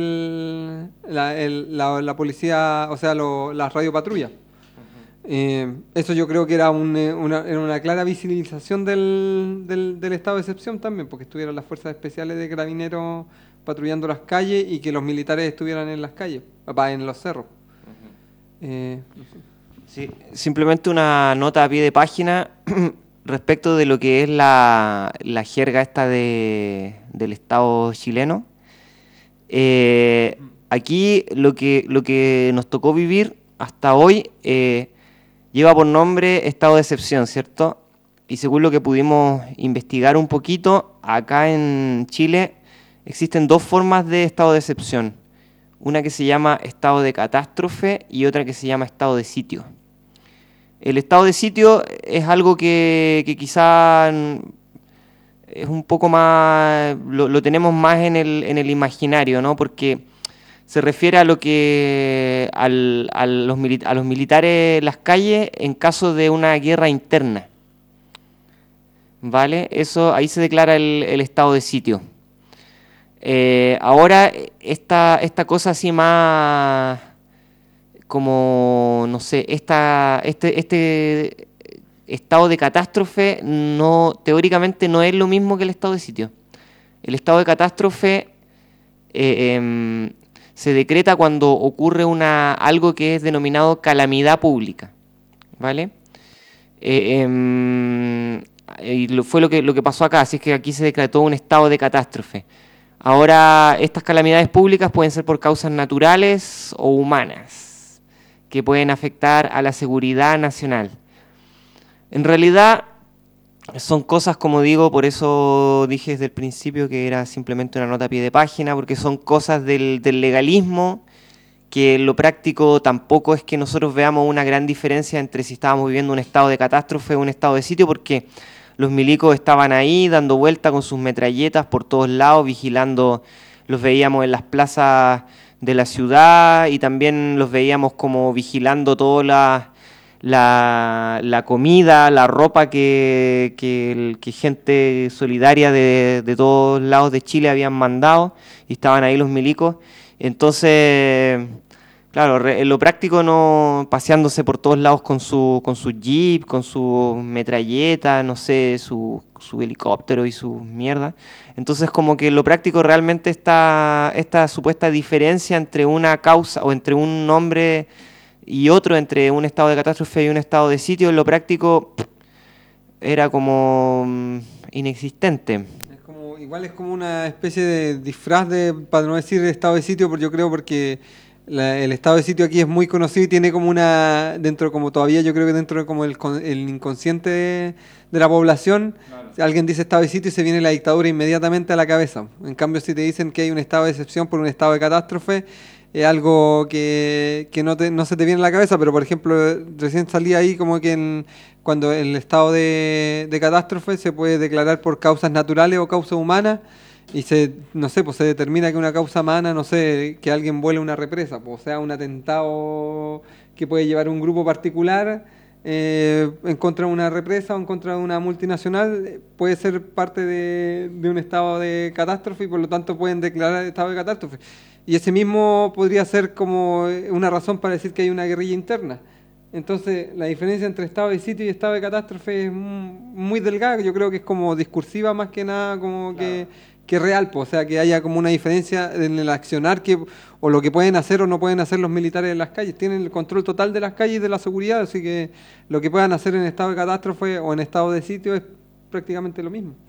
[SPEAKER 2] la policía, o sea, las radiopatrullas. Eso yo creo que era una clara visibilización del estado de excepción también, porque estuvieron las fuerzas especiales de carabineros patrullando las calles y que los militares estuvieran en las calles, en los cerros.
[SPEAKER 1] Sí, simplemente una nota a pie de página respecto de lo que es la jerga esta del Estado chileno. Aquí lo que nos tocó vivir hasta hoy lleva por nombre estado de excepción, ¿cierto? Y según lo que pudimos investigar un poquito, acá en Chile existen dos formas de estado de excepción. Una que se llama estado de catástrofe y otra que se llama estado de sitio. El estado de sitio es algo que quizá es un poco más, lo tenemos más en el imaginario, ¿no? Porque se refiere a lo que a los militares en las calles en caso de una guerra interna, ¿vale? Eso ahí se declara el estado de sitio. Ahora esta cosa así más como, no sé, este estado de catástrofe teóricamente no es lo mismo que el estado de sitio. El estado de catástrofe se decreta cuando ocurre algo que es denominado calamidad pública, ¿vale? Y fue lo que pasó acá, así es que aquí se decretó un estado de catástrofe. Ahora, estas calamidades públicas pueden ser por causas naturales o humanas, que pueden afectar a la seguridad nacional. En realidad, son cosas, como digo, por eso dije desde el principio que era simplemente una nota a pie de página, porque son cosas del legalismo, que en lo práctico tampoco es que nosotros veamos una gran diferencia entre si estábamos viviendo un estado de catástrofe o un estado de sitio, porque los milicos estaban ahí dando vuelta con sus metralletas por todos lados, vigilando, los veíamos en las plazas de la ciudad y también los veíamos como vigilando toda la comida, la ropa que gente solidaria de todos lados de Chile habían mandado y estaban ahí los milicos. Entonces, claro, en lo práctico no paseándose por todos lados con su jeep, con su metralleta, no sé, su helicóptero y su mierda. Entonces, como que en lo práctico realmente esta supuesta diferencia entre una causa o entre un nombre y otro, entre un estado de catástrofe y un estado de sitio, en lo práctico era como inexistente.
[SPEAKER 2] Igual es como una especie de disfraz para no decir estado de sitio, yo creo, porque el estado de sitio aquí es muy conocido y tiene como todavía yo creo que dentro de como el inconsciente de la población, claro. Alguien dice estado de sitio y se viene la dictadura inmediatamente a la cabeza. En cambio, si te dicen que hay un estado de excepción por un estado de catástrofe, es algo que no se te viene a la cabeza, pero por ejemplo, recién salí ahí como que cuando el estado de catástrofe se puede declarar por causas naturales o causas humanas, y se determina que una causa humana, no sé, que alguien vuele una represa, o sea, un atentado que puede llevar un grupo particular en contra de una represa o en contra de una multinacional, puede ser parte de un estado de catástrofe y por lo tanto pueden declarar estado de catástrofe. Y ese mismo podría ser como una razón para decir que hay una guerrilla interna. Entonces, la diferencia entre estado de sitio y estado de catástrofe es muy delgada. Yo creo que es como discursiva más que nada, como que real, pues. O sea, que haya como una diferencia en el accionar o lo que pueden hacer o no pueden hacer los militares en las calles. Tienen el control total de las calles y de la seguridad, así que lo que puedan hacer en estado de catástrofe o en estado de sitio es prácticamente lo mismo.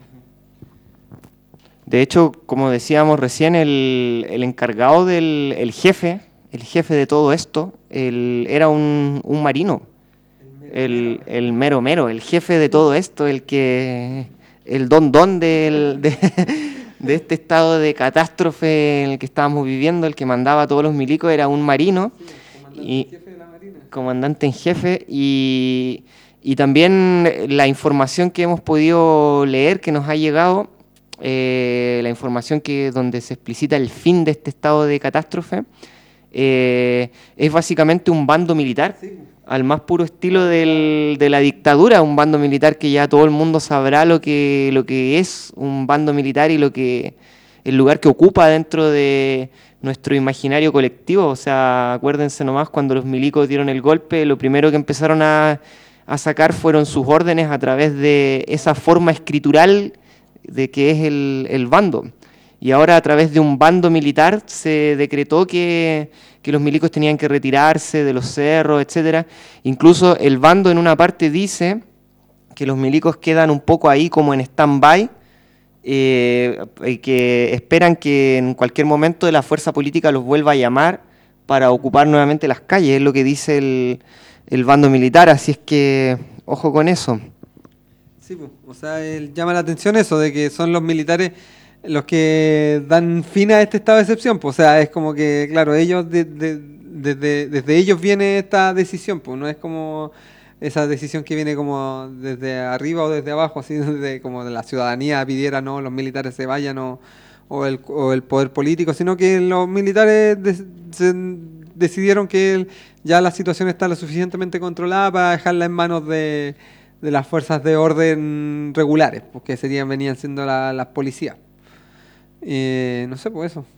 [SPEAKER 1] De hecho, como decíamos recién, el encargado el jefe de todo esto, era un marino, el mero, el jefe de todo esto, el don de este estado de catástrofe en el que estábamos viviendo, el que mandaba a todos los milicos era un marino, comandante en jefe, y también la información que hemos podido leer, que nos ha llegado, la información donde se explicita el fin de este estado de catástrofe, es básicamente un bando militar, al más puro estilo de la dictadura, un bando militar que ya todo el mundo sabrá lo que es un bando militar y el lugar que ocupa dentro de nuestro imaginario colectivo. O sea, acuérdense nomás, cuando los milicos dieron el golpe, lo primero que empezaron a sacar fueron sus órdenes a través de esa forma escritural de que es el bando. Y ahora a través de un bando militar se decretó que los milicos tenían que retirarse de los cerros, etcétera. Incluso el bando en una parte dice que los milicos quedan un poco ahí como en stand-by, y que esperan que en cualquier momento la fuerza política los vuelva a llamar para ocupar nuevamente las calles, es lo que dice el bando militar, así es que ojo con eso.
[SPEAKER 2] Sí, o sea, llama la atención eso de que son los militares los que dan fin a este estado de excepción, pues. O sea, es como que, claro, ellos desde ellos viene esta decisión, pues no es como esa decisión que viene como desde arriba o desde abajo, así como de la ciudadanía pidiera no los militares se vayan o el poder político, sino que los militares decidieron que ya la situación está lo suficientemente controlada para dejarla en manos de las fuerzas de orden regulares, porque venían siendo las policías. No sé, pues eso.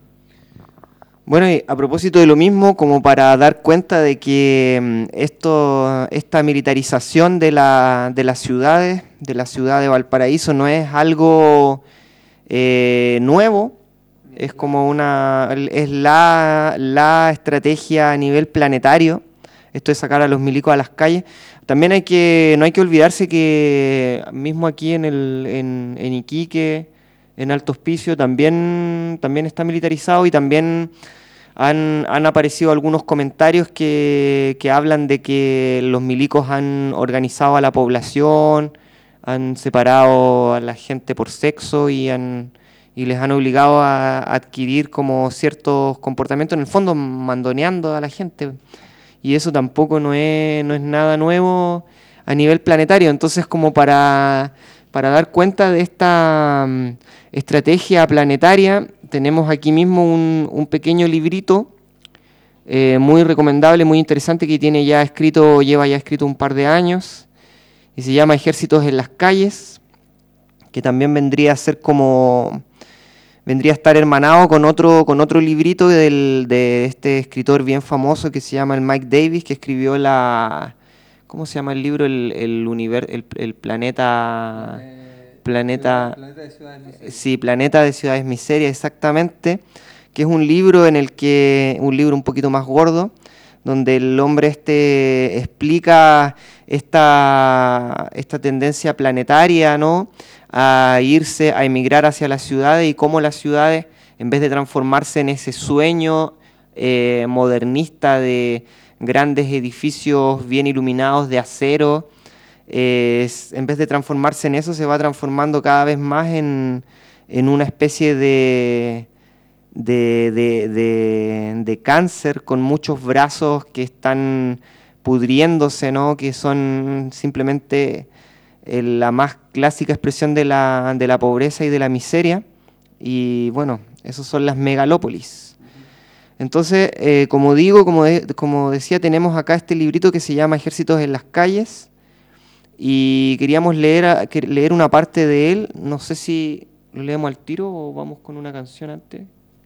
[SPEAKER 1] Bueno, y a propósito de lo mismo, como para dar cuenta de que esta militarización de las ciudades, de la ciudad de Valparaíso, no es algo nuevo, es como es la estrategia a nivel planetario, esto de sacar a los milicos a las calles. También no hay que olvidarse que mismo aquí en Iquique, en Alto Hospicio, también está militarizado, y también han aparecido algunos comentarios que hablan de que los milicos han organizado a la población, han separado a la gente por sexo y les han obligado a adquirir como ciertos comportamientos, en el fondo mandoneando a la gente. Y eso tampoco no es nada nuevo a nivel planetario. Entonces, como para dar cuenta de esta estrategia planetaria, tenemos aquí mismo un pequeño librito muy recomendable, muy interesante, que lleva ya escrito un par de años, y se llama Ejércitos en las calles, que también vendría a estar hermanado con otro librito de este escritor bien famoso que se llama el Mike Davis, que escribió ¿cómo se llama el libro? El planeta
[SPEAKER 2] de Ciudades Miserias.
[SPEAKER 1] Sí, Planeta de Ciudades Miserias, exactamente, que es un libro un libro un poquito más gordo, donde el hombre explica esta tendencia planetaria, ¿no?, a emigrar hacia las ciudades, y cómo las ciudades, en vez de transformarse en ese sueño modernista de grandes edificios bien iluminados de acero, en vez de transformarse en eso, se va transformando cada vez más en una especie de cáncer con muchos brazos que están pudriéndose, ¿no?, que son simplemente la más clásica expresión de la pobreza y de la miseria. Y bueno, esos son las megalópolis. Entonces, como decía, tenemos acá este librito que se llama Ejércitos en las calles y queríamos leer una parte de él. No sé si lo leemos al tiro o vamos con una canción antes.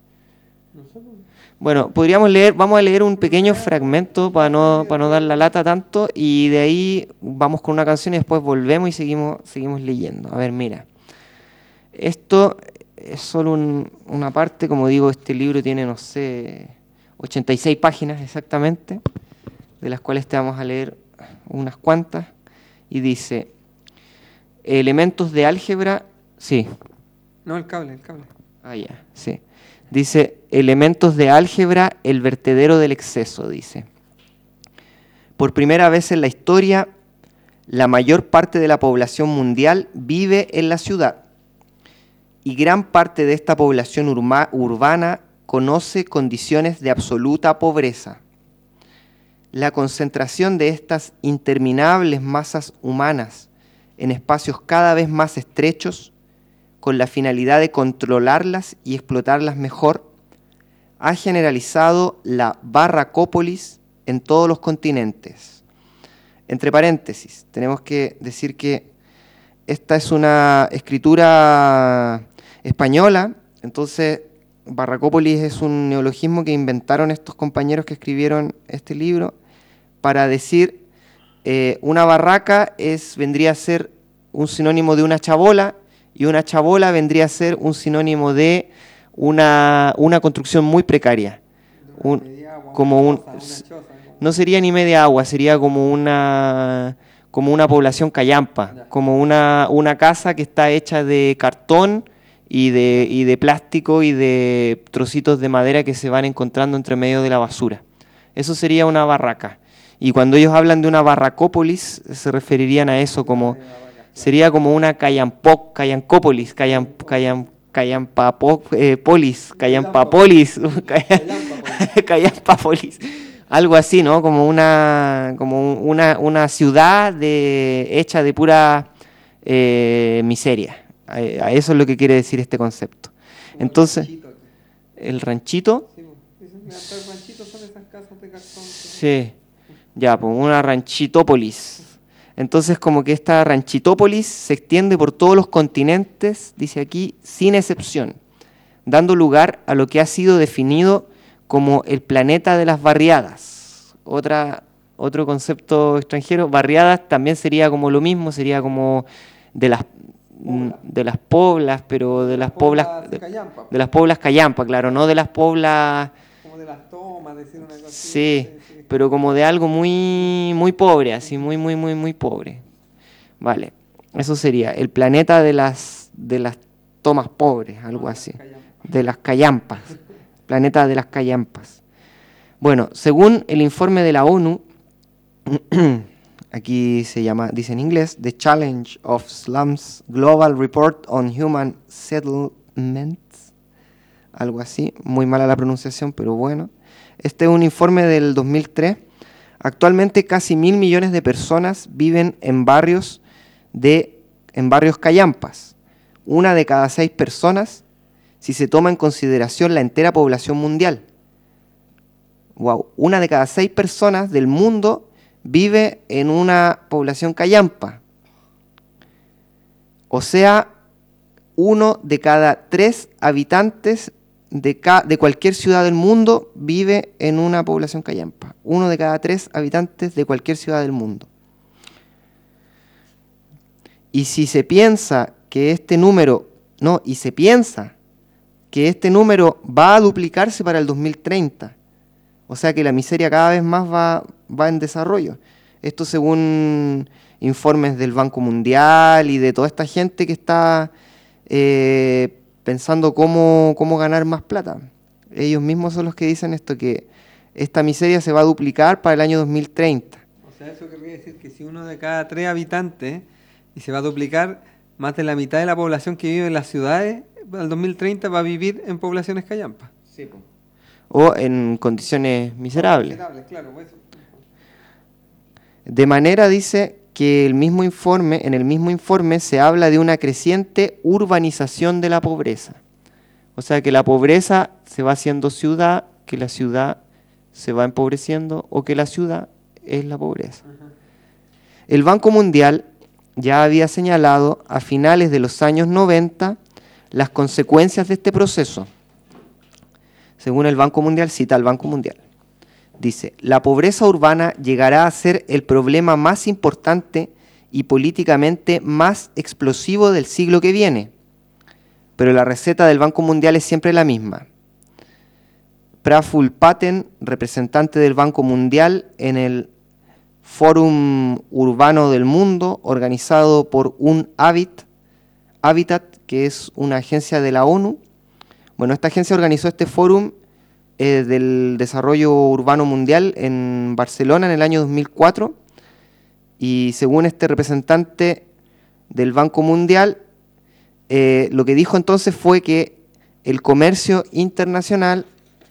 [SPEAKER 1] Bueno, vamos a leer un pequeño fragmento para no dar la lata tanto y de ahí vamos con una canción y después volvemos y seguimos leyendo. A ver, mira. Esto es solo una parte, como digo, este libro tiene, no sé, 86 páginas exactamente, de las cuales te vamos a leer unas cuantas, y dice, elementos de álgebra, sí.
[SPEAKER 2] No, el cable.
[SPEAKER 1] Ah, ya, sí. Dice, elementos de álgebra, el vertedero del exceso, dice. Por primera vez en la historia, la mayor parte de la población mundial vive en la ciudad. Y gran parte de esta población urbana conoce condiciones de absoluta pobreza. La concentración de estas interminables masas humanas en espacios cada vez más estrechos, con la finalidad de controlarlas y explotarlas mejor, ha generalizado la barracópolis en todos los continentes. Entre paréntesis, tenemos que decir que esta es una escritura española, entonces barracópolis es un neologismo que inventaron estos compañeros que escribieron este libro para decir una barraca vendría a ser un sinónimo de una chabola y una chabola vendría a ser un sinónimo de una construcción muy precaria. No sería ni media agua, sería como una población callampa, como una casa que está hecha de cartón y de plástico y de trocitos de madera que se van encontrando entre medio de la basura. Eso sería una barraca. Y cuando ellos hablan de una barracópolis, se referirían a eso como... Sería como una callancópolis, callampapolis, algo así, ¿no? Como una ciudad hecha de pura miseria. A eso es lo que quiere decir este concepto. Entonces, ¿el ranchito?
[SPEAKER 2] Sí, el ranchito son esas casas de cartón.
[SPEAKER 1] Sí, ya, pues una ranchitópolis. Entonces, como que esta ranchitópolis se extiende por todos los continentes, dice aquí, sin excepción, dando lugar a lo que ha sido definido como el planeta de las barriadas. Otro concepto extranjero, barriadas también sería como lo mismo, sería como de las poblas, pero de las poblas callampa, claro, no de las poblas...
[SPEAKER 2] Como de las tomas, decir una cosa así.
[SPEAKER 1] Sí, pero como de algo muy, muy pobre, así, muy, muy, muy, muy pobre. Vale, eso sería el planeta de las tomas pobres, algo así. De las callampas, planeta de las callampas. Bueno, según el informe de la ONU, aquí dice en inglés, The Challenge of Slums Global Report on Human Settlements, algo así, muy mala la pronunciación, pero bueno. Este es un informe del 2003. Actualmente casi 1.000 millones de personas viven en barrios callampas. 1 de cada 6 personas, si se toma en consideración la entera población mundial. Wow, 1 de cada 6 personas del mundo vive en una población callampa. O sea, 1 de cada 3 habitantes de cualquier ciudad del mundo vive en una población callampa. 1 de cada 3 habitantes de cualquier ciudad del mundo. Y si se piensa que este número va a duplicarse para el 2030, o sea que la miseria cada vez más va en desarrollo. Esto según informes del Banco Mundial y de toda esta gente que está pensando cómo ganar más plata. Ellos mismos son los que dicen esto, que esta miseria se va a duplicar para el año 2030.
[SPEAKER 2] O sea, eso querría decir que si 1 de cada 3 habitantes, y se va a duplicar, más de la mitad de la población que vive en las ciudades, al 2030 va a vivir en poblaciones callampas.
[SPEAKER 1] Sí, o en condiciones miserables.
[SPEAKER 2] Claro, pues.
[SPEAKER 1] De manera, dice, que en el mismo informe se habla de una creciente urbanización de la pobreza. O sea que la pobreza se va haciendo ciudad, que la ciudad se va empobreciendo o que la ciudad es la pobreza. El Banco Mundial ya había señalado a finales de los años 90 las consecuencias de este proceso. Según el Banco Mundial, cita al Banco Mundial. Dice, la pobreza urbana llegará a ser el problema más importante y políticamente más explosivo del siglo que viene. Pero la receta del Banco Mundial es siempre la misma. Praful Patel, representante del Banco Mundial en el Fórum Urbano del Mundo, organizado por Habitat, que es una agencia de la ONU. Bueno, esta agencia organizó este fórum del desarrollo urbano mundial en Barcelona en el año 2004, y según este representante del Banco Mundial, lo que dijo entonces fue que el comercio internacional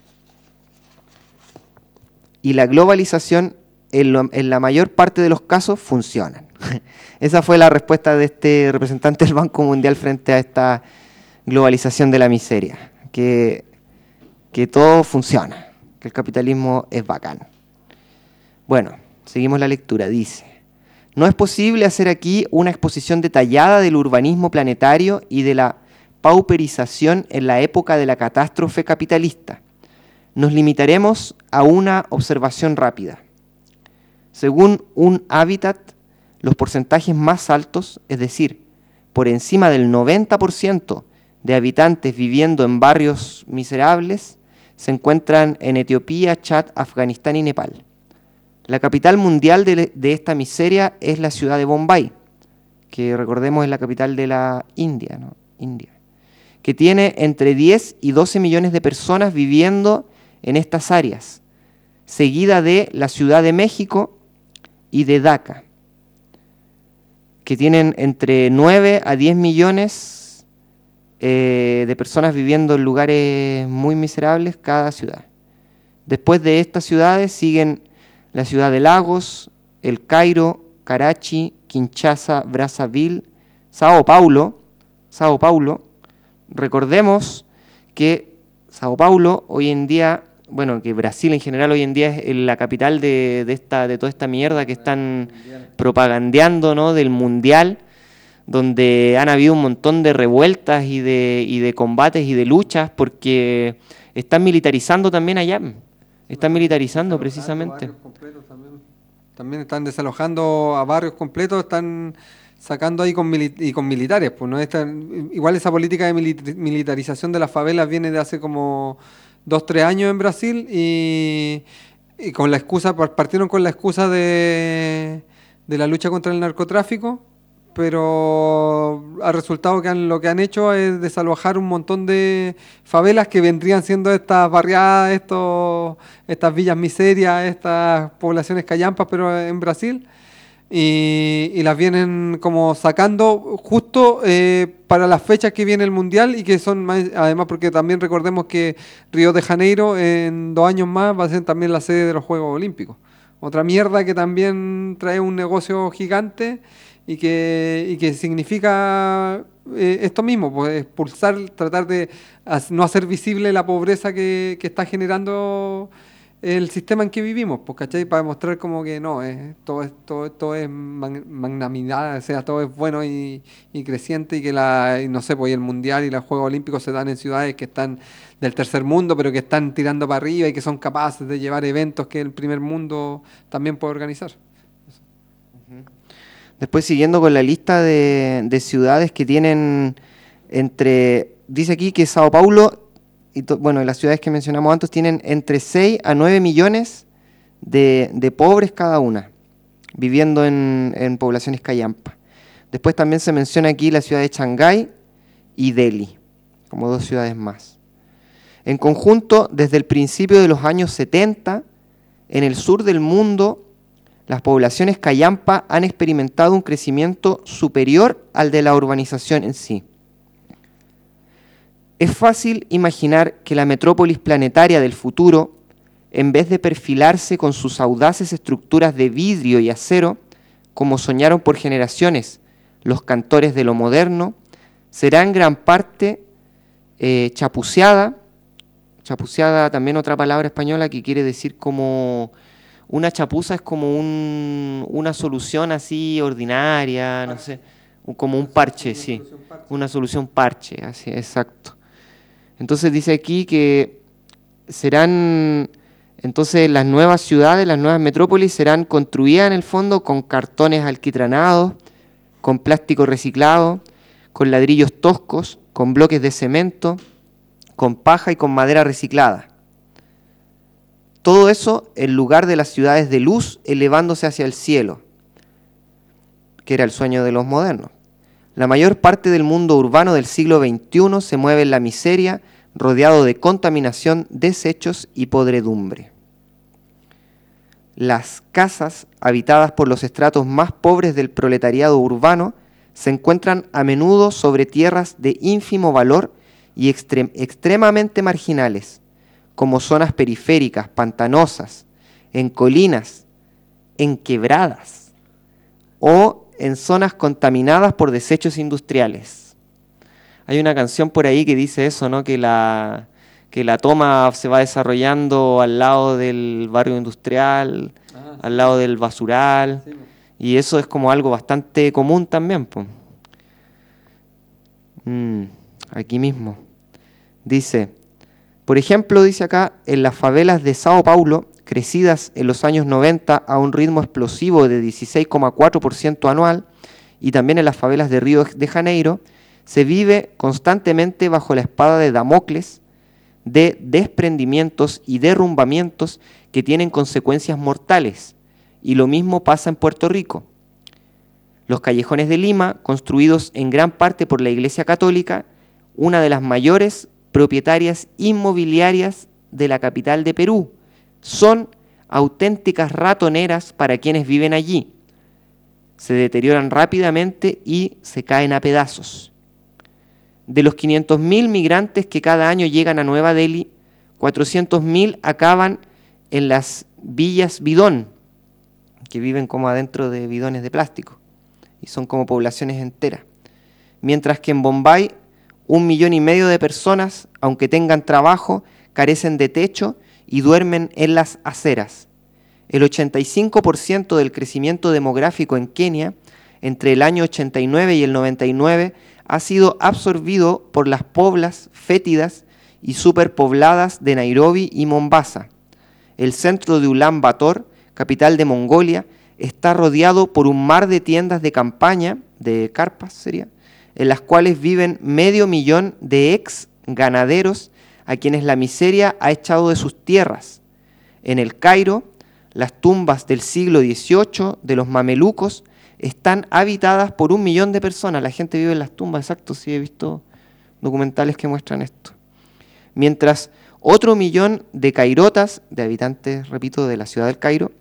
[SPEAKER 1] y la globalización en la mayor parte de los casos funcionan. Esa fue la respuesta de este representante del Banco Mundial frente a esta globalización de la miseria, que todo funciona, que el capitalismo es bacán. Bueno, seguimos la lectura. Dice, no es posible hacer aquí una exposición detallada del urbanismo planetario y de la pauperización en la época de la catástrofe capitalista. Nos limitaremos a una observación rápida. Según Habitat, los porcentajes más altos, es decir, por encima del 90% de habitantes viviendo en barrios miserables, se encuentran en Etiopía, Chad, Afganistán y Nepal. La capital mundial de esta miseria es la ciudad de Bombay, que recordemos es la capital de la India, ¿no? India, que tiene entre 10 y 12 millones de personas viviendo en estas áreas, seguida de la Ciudad de México y de Dhaka, que tienen entre 9 a 10 millones de personas viviendo en lugares muy miserables cada ciudad. Después de estas ciudades siguen la ciudad de Lagos, El Cairo, Karachi, Kinshasa, Brazzaville, Sao Paulo. Recordemos que Sao Paulo hoy en día, bueno, que Brasil en general hoy en día es la capital de toda esta mierda que están propagandeando, ¿no? Del mundial, donde han habido un montón de revueltas y de combates y de luchas porque están militarizando también allá. Están militarizando precisamente.
[SPEAKER 2] También están desalojando a barrios completos, están sacando ahí con militares. Pues, ¿no? Igual esa política de militarización de las favelas viene de hace como 2-3 años en Brasil y con la excusa, partieron con la excusa de la lucha contra el narcotráfico, pero ha resultado que lo que han hecho es desalojar un montón de favelas que vendrían siendo estas barriadas, estas villas miserias, estas poblaciones callampas, pero en Brasil, y las vienen como sacando justo para las fechas que viene el Mundial y que son más, además porque también recordemos que Río de Janeiro en 2 años más va a ser también la sede de los Juegos Olímpicos. Otra mierda que también trae un negocio gigante y que significa esto mismo, pues expulsar, tratar de no hacer visible la pobreza que está generando el sistema en que vivimos, pues, ¿cachai? Para demostrar como que no, todo es magnanimidad, o sea, todo es bueno y creciente, y que no sé, pues y el Mundial y los Juegos Olímpicos se dan en ciudades que están del tercer mundo, pero que están tirando para arriba y que son capaces de llevar eventos que el primer mundo también puede organizar.
[SPEAKER 1] Después, siguiendo con la lista de ciudades que tienen dice aquí que Sao Paulo, bueno, las ciudades que mencionamos antes tienen entre 6 a 9 millones de pobres cada una, viviendo en poblaciones callampas. Después también se menciona aquí la ciudad de Shanghái y Delhi, como 2 ciudades más. En conjunto, desde el principio de los años 70, en el sur del mundo, las poblaciones callampa han experimentado un crecimiento superior al de la urbanización en sí. Es fácil imaginar que la metrópolis planetaria del futuro, en vez de perfilarse con sus audaces estructuras de vidrio y acero, como soñaron por generaciones los cantores de lo moderno, será en gran parte chapuceada chapuceada, también otra palabra española que quiere decir como... Una chapuza es como una solución así ordinaria, no sé, como un parche, sí. Una solución parche, así, exacto. Entonces dice aquí que serán, entonces las nuevas ciudades, las nuevas metrópolis serán construidas en el fondo con cartones alquitranados, con plástico reciclado, con ladrillos toscos, con bloques de cemento, con paja y con madera reciclada. Todo eso en lugar de las ciudades de luz elevándose hacia el cielo, que era el sueño de los modernos. La mayor parte del mundo urbano del siglo XXI se mueve en la miseria, rodeado de contaminación, desechos y podredumbre. Las casas habitadas por los estratos más pobres del proletariado urbano se encuentran a menudo sobre tierras de ínfimo valor y extremadamente marginales, como zonas periféricas, pantanosas, en colinas, en quebradas o en zonas contaminadas por desechos industriales. Hay una canción por ahí que dice eso, ¿no? Que la toma se va desarrollando al lado del barrio industrial, al lado del basural, sí, y eso es como algo bastante común también, pues. Aquí mismo. Dice, por ejemplo, dice acá, en las favelas de Sao Paulo, crecidas en los años 90 a un ritmo explosivo de 16,4% anual, y también en las favelas de Río de Janeiro, se vive constantemente bajo la espada de Damocles de desprendimientos y derrumbamientos que tienen consecuencias mortales, y lo mismo pasa en Puerto Rico. Los callejones de Lima, construidos en gran parte por la Iglesia Católica, una de las mayores propietarias inmobiliarias de la capital de Perú, son auténticas ratoneras para quienes viven allí. Se deterioran rápidamente y se caen a pedazos. De los 500.000 migrantes que cada año llegan a Nueva Delhi, 400.000 acaban en las villas bidón, que viven como adentro de bidones de plástico, y son como poblaciones enteras. Mientras que en Bombay, 1,5 millones de personas, aunque tengan trabajo, carecen de techo y duermen en las aceras. El 85% del crecimiento demográfico en Kenia, entre el año 89 y el 99, ha sido absorbido por las poblas fétidas y superpobladas de Nairobi y Mombasa. El centro de Ulan Bator, capital de Mongolia, está rodeado por un mar de tiendas de campaña, de carpas sería, en las cuales viven 500,000 de ex ganaderos a quienes la miseria ha echado de sus tierras. En el Cairo, las tumbas del siglo XVIII de los mamelucos están habitadas por 1 millón de personas. La gente vive en las tumbas, exacto, sí he visto documentales que muestran esto. Mientras otro 1 millón de cairotas, de habitantes, repito, de la ciudad del Cairo,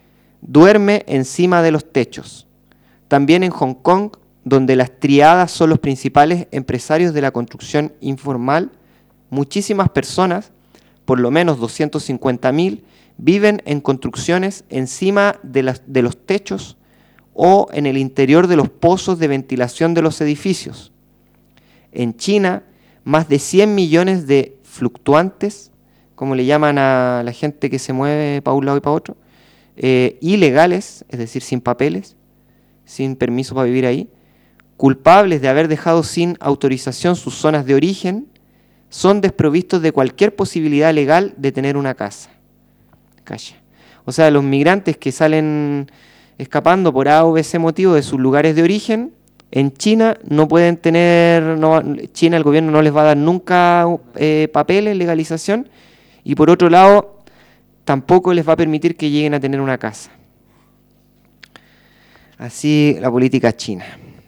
[SPEAKER 1] duerme encima de los techos. También en Hong Kong, donde las triadas son los principales empresarios de la construcción informal, muchísimas personas, por lo menos 250.000, viven en construcciones encima de los techos o en el interior de los pozos de ventilación de los edificios. En China, más de 100 millones de fluctuantes, como le llaman a la gente que se mueve para un lado y para otro, ilegales, es decir, sin papeles, sin permiso para vivir ahí, culpables de haber dejado sin autorización sus zonas de origen, son desprovistos de cualquier posibilidad legal de tener una casa. Calla. O sea, los migrantes que salen escapando por A o B C motivo de sus lugares de origen, en China no pueden tener, China, el gobierno no les va a dar nunca papeles, legalización, y por otro lado, tampoco les va a permitir que lleguen a tener una casa. Así la política china.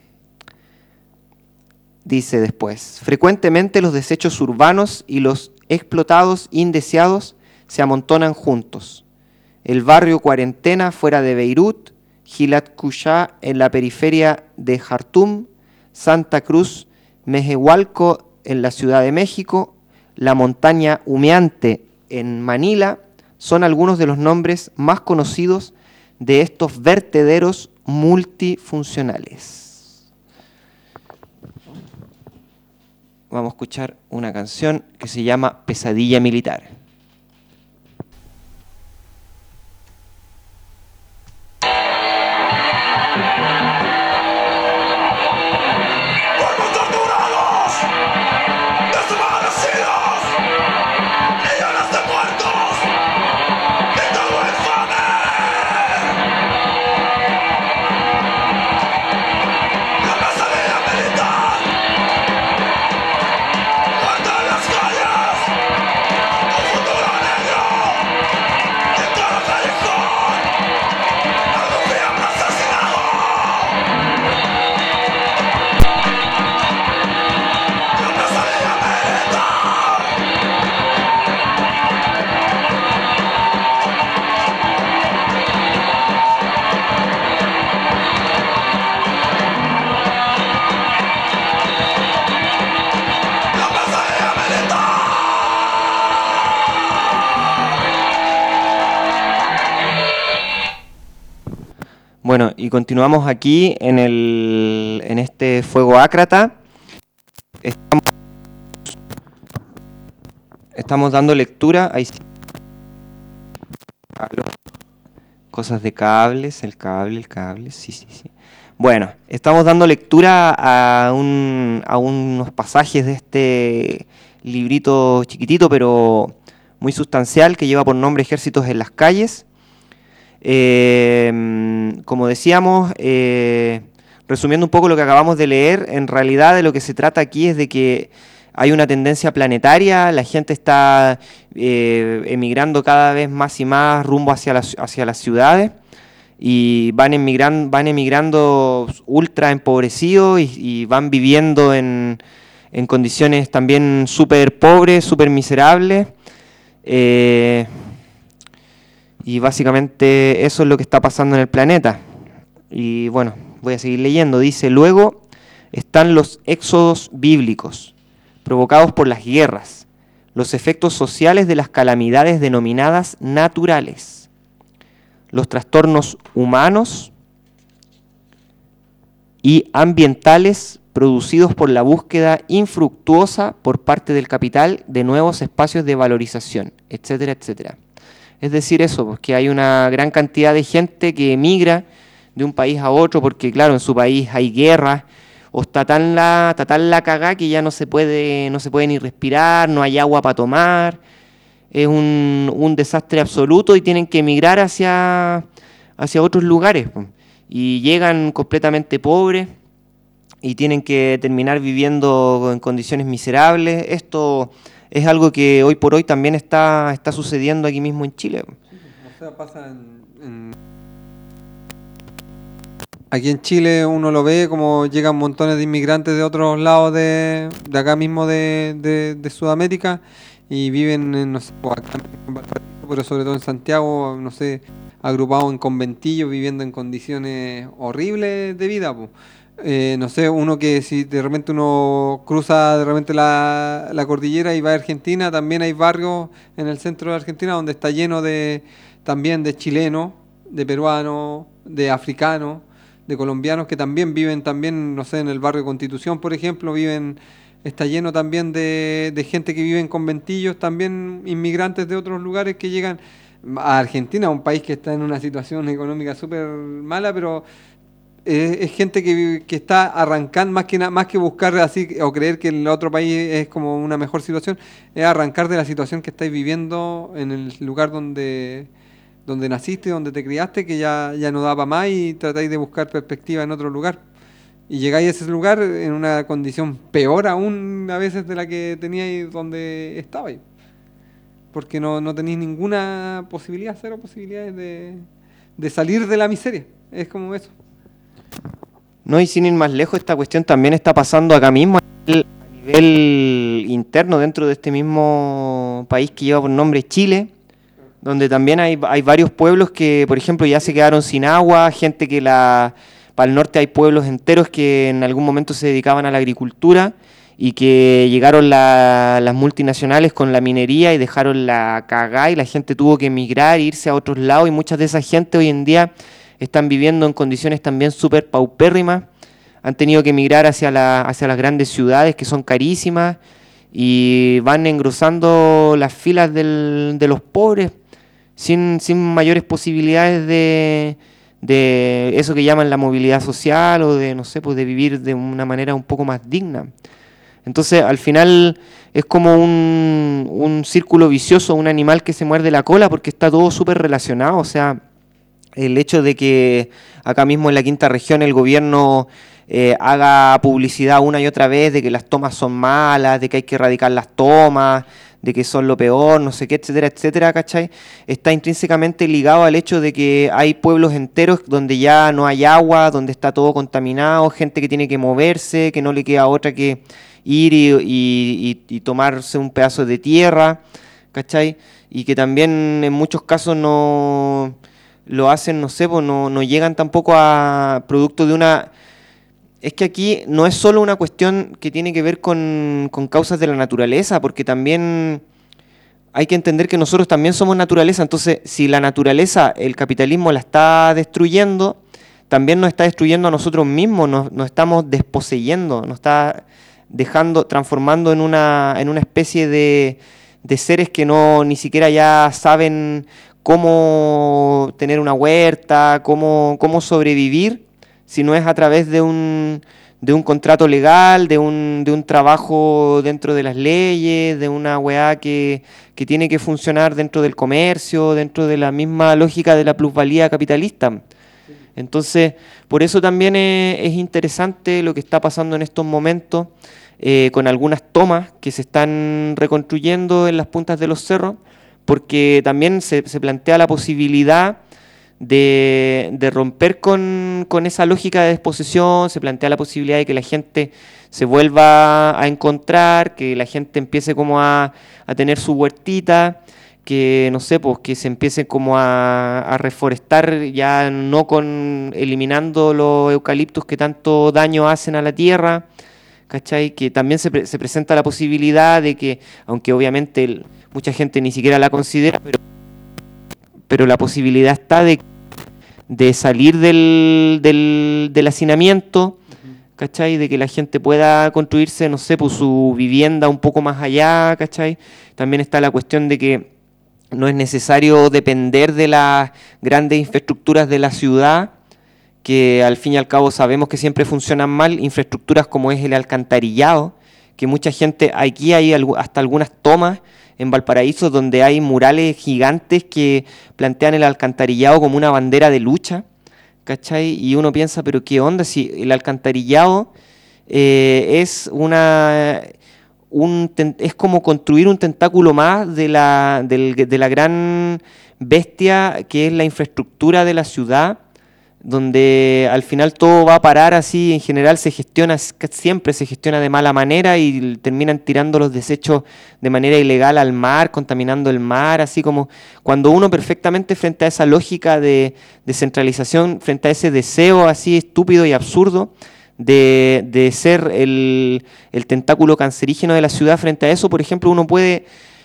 [SPEAKER 1] Dice después, frecuentemente los desechos urbanos y los explotados indeseados se amontonan juntos. El barrio Cuarentena fuera de Beirut, Gilat Kusha en la periferia de Jartum, Santa Cruz, Mejehualco en la Ciudad de México, la montaña humeante en Manila, son algunos de los nombres más conocidos de estos vertederos multifuncionales. vamos a escuchar una canción que se llama Pesadilla Militar. Bueno, y continuamos aquí en este fuego ácrata. Estamos dando lectura. Ahí sí. Cosas de cables, el cable, sí. Bueno, estamos dando lectura a unos pasajes de este librito chiquitito, pero muy sustancial, que lleva por nombre Ejércitos en las calles. Como decíamos, resumiendo un poco lo que acabamos de leer, en realidad de lo que se trata aquí es de que hay una tendencia planetaria, la gente está emigrando cada vez más y más rumbo hacia las ciudades y van emigrando ultra empobrecidos y van viviendo en condiciones también súper pobres, súper miserables. Y básicamente eso es lo que está pasando en el planeta. Y bueno, voy a seguir leyendo. Dice, luego están los éxodos bíblicos, provocados por las guerras, los efectos sociales de las calamidades denominadas naturales, los trastornos humanos y ambientales producidos por la búsqueda infructuosa por parte del capital de nuevos espacios de valorización, etcétera, etcétera. Es decir, eso, porque hay una gran cantidad de gente que emigra de un país a otro porque, claro, en su país hay guerras o está tan la cagá que ya no se puede ni respirar, no hay agua para tomar, es un desastre absoluto y tienen que emigrar hacia otros lugares y llegan completamente pobres y tienen que terminar viviendo en condiciones miserables. Esto es algo que hoy por hoy también está sucediendo aquí mismo en Chile.
[SPEAKER 2] O sea, pasa aquí en Chile uno lo ve como llegan montones de inmigrantes de otros lados de acá mismo de Sudamérica y viven en, no sé, acá, pero sobre todo en Santiago, no sé, agrupados en conventillos, viviendo en condiciones horribles de vida, pues. No sé, uno que si de repente uno cruza de repente la cordillera y va a Argentina, también hay barrios en el centro de Argentina donde está lleno también de chilenos, de peruanos, de africanos, de colombianos que también viven también, no sé, en el barrio Constitución, por ejemplo, está lleno también de gente que vive en conventillos, también inmigrantes de otros lugares que llegan a Argentina, un país que está en una situación económica súper mala, pero es gente que está arrancando, más que buscar así o creer que el otro país es como una mejor situación, es arrancar de la situación que estáis viviendo en el lugar donde naciste, donde te criaste, que ya no da para más y tratáis de buscar perspectiva en otro lugar. Y llegáis a ese lugar en una condición peor aún a veces de la que teníais donde estabais. Porque no tenéis ninguna posibilidad, cero posibilidades de salir de la miseria. Es como eso.
[SPEAKER 1] No, y sin ir más lejos, esta cuestión también está pasando acá mismo a nivel interno dentro de este mismo país que lleva por nombre Chile, donde también hay varios pueblos que, por ejemplo, ya se quedaron sin agua, gente que para el norte hay pueblos enteros que en algún momento se dedicaban a la agricultura y que llegaron las multinacionales con la minería y dejaron la cagá y la gente tuvo que emigrar, irse a otros lados y muchas de esa gente hoy en día están viviendo en condiciones también súper paupérrimas. han tenido que emigrar hacia las grandes ciudades que son carísimas y van engrosando las filas de los pobres sin mayores posibilidades de eso que llaman la movilidad social o de, no sé, pues de vivir de una manera un poco más digna. Entonces, al final es como un círculo vicioso, un animal que se muerde la cola porque está todo súper relacionado. O sea, el hecho de que acá mismo en la quinta región el gobierno haga publicidad una y otra vez de que las tomas son malas, de que hay que erradicar las tomas, de que son lo peor, no sé qué, etcétera, etcétera, ¿cachai? Está intrínsecamente ligado al hecho de que hay pueblos enteros donde ya no hay agua, donde está todo contaminado, gente que tiene que moverse, que no le queda otra que ir y tomarse un pedazo de tierra, ¿cachai? Y que también en muchos casos no lo hacen, no sé, pues no llegan tampoco a producto de una... Es que aquí no es solo una cuestión que tiene que ver con causas de la naturaleza, porque también hay que entender que nosotros también somos naturaleza. Entonces, si la naturaleza, el capitalismo la está destruyendo, también nos está destruyendo a nosotros mismos, nos estamos desposeyendo, nos está transformando en una especie de seres que ni siquiera ya saben cómo tener una huerta, cómo sobrevivir, si no es a través de un contrato legal, de un trabajo dentro de las leyes, de una weá que tiene que funcionar dentro del comercio, dentro de la misma lógica de la plusvalía capitalista. Entonces, por eso también es interesante lo que está pasando en estos momentos, con algunas tomas que se están reconstruyendo en las puntas de los cerros, porque también se plantea la posibilidad de romper con esa lógica de desposesión, se plantea la posibilidad de que la gente se vuelva a encontrar, que la gente empiece como a tener su huertita, que no sé, pues que se empiece como a reforestar, ya no eliminando los eucaliptos que tanto daño hacen a la tierra, ¿cachai? Que también se presenta la posibilidad de que, aunque obviamente mucha gente ni siquiera la considera, pero la posibilidad está de salir del hacinamiento, ¿cachai? De que la gente pueda construirse, no sé, pues su vivienda un poco más allá, ¿cachai? También está la cuestión de que no es necesario depender de las grandes infraestructuras de la ciudad, que al fin y al cabo sabemos que siempre funcionan mal, infraestructuras como es el alcantarillado, que mucha gente, aquí hay hasta algunas tomas en Valparaíso donde hay murales gigantes que plantean el alcantarillado como una bandera de lucha, ¿cachai? Y uno piensa, pero ¿qué onda? Si el alcantarillado es como construir un tentáculo más de la gran bestia que es la infraestructura de la ciudad, donde al final todo va a parar así, en general siempre se gestiona de mala manera y terminan tirando los desechos de manera ilegal al mar, contaminando el mar, así como cuando uno perfectamente frente a esa lógica de centralización, frente a ese deseo así estúpido y absurdo de ser el tentáculo cancerígeno de la ciudad, frente a eso, por ejemplo, uno puede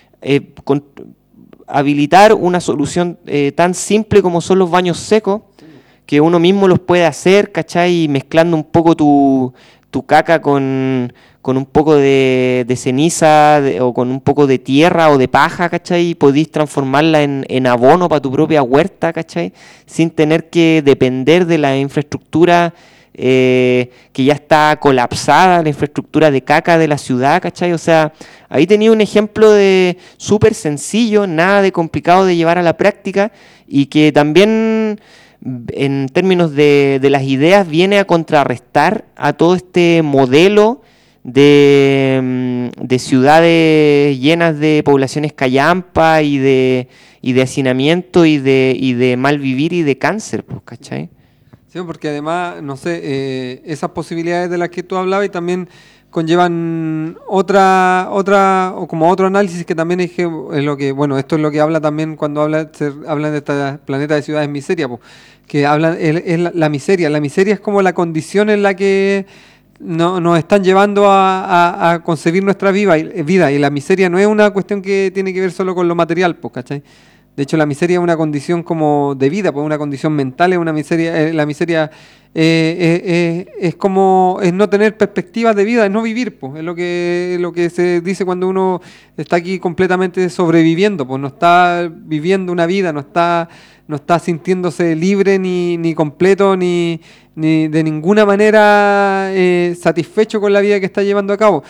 [SPEAKER 1] habilitar una solución tan simple como son los baños secos, que uno mismo los puede hacer, ¿cachai? Mezclando un poco tu caca con un poco de ceniza o con un poco de tierra o de paja, ¿cachai? Y podéis transformarla en abono para tu propia huerta, ¿cachai? Sin tener que depender de la infraestructura que ya está colapsada, la infraestructura de caca de la ciudad, ¿cachai? O sea, ahí tenía un ejemplo de súper sencillo, nada de complicado de llevar a la práctica y que también en términos de las ideas viene a contrarrestar a todo este modelo de ciudades llenas de poblaciones callampa y de hacinamiento y de mal vivir y de cáncer, pues, ¿cachai?
[SPEAKER 2] Sí, porque además, no sé, esas posibilidades de las que tú hablabas y también conllevan otra o como otro análisis que también es lo que, bueno, esto es lo que habla también cuando hablan de este planeta de ciudades miseria, pues, que hablan es la miseria. La miseria es como la condición en la que nos están llevando a concebir nuestra vida, y la miseria no es una cuestión que tiene que ver solo con lo material, pues, ¿cachai? De hecho, la miseria es una condición como de vida, pues una condición mental, es una miseria, la miseria es como es no tener perspectivas de vida, es no vivir, pues. Es lo que se dice cuando uno está aquí completamente sobreviviendo, pues no está viviendo una vida, no está sintiéndose libre ni completo ni de ninguna manera satisfecho con la vida que está llevando a cabo.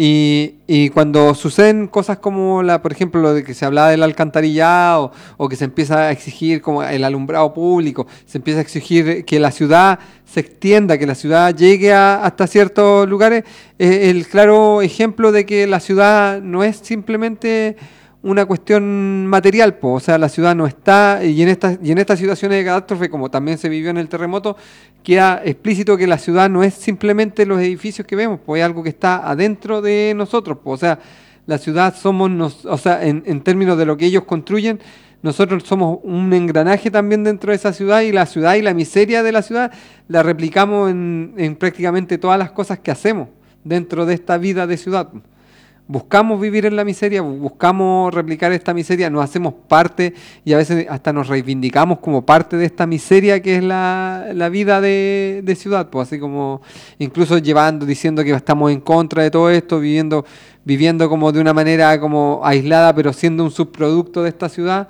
[SPEAKER 2] Y cuando suceden cosas como por ejemplo lo de que se hablaba del alcantarillado o que se empieza a exigir como el alumbrado público, se empieza a exigir que la ciudad se extienda, que la ciudad llegue hasta ciertos lugares, el claro ejemplo de que la ciudad no es simplemente una cuestión material, o sea, la ciudad no está, y en estas situaciones de catástrofe, como también se vivió en el terremoto, queda explícito que la ciudad no es simplemente los edificios que vemos, pues es algo que está adentro de nosotros, o sea, la ciudad somos, o sea, en términos de lo que ellos construyen, nosotros somos un engranaje también dentro de esa ciudad y la miseria de la ciudad la replicamos en prácticamente todas las cosas que hacemos dentro de esta vida de ciudad. Buscamos vivir en la miseria, buscamos replicar esta miseria, nos hacemos parte y a veces hasta nos reivindicamos como parte de esta miseria que es la vida de ciudad, pues así como incluso diciendo que estamos en contra de todo esto, viviendo como de una manera como aislada, pero siendo un subproducto de esta ciudad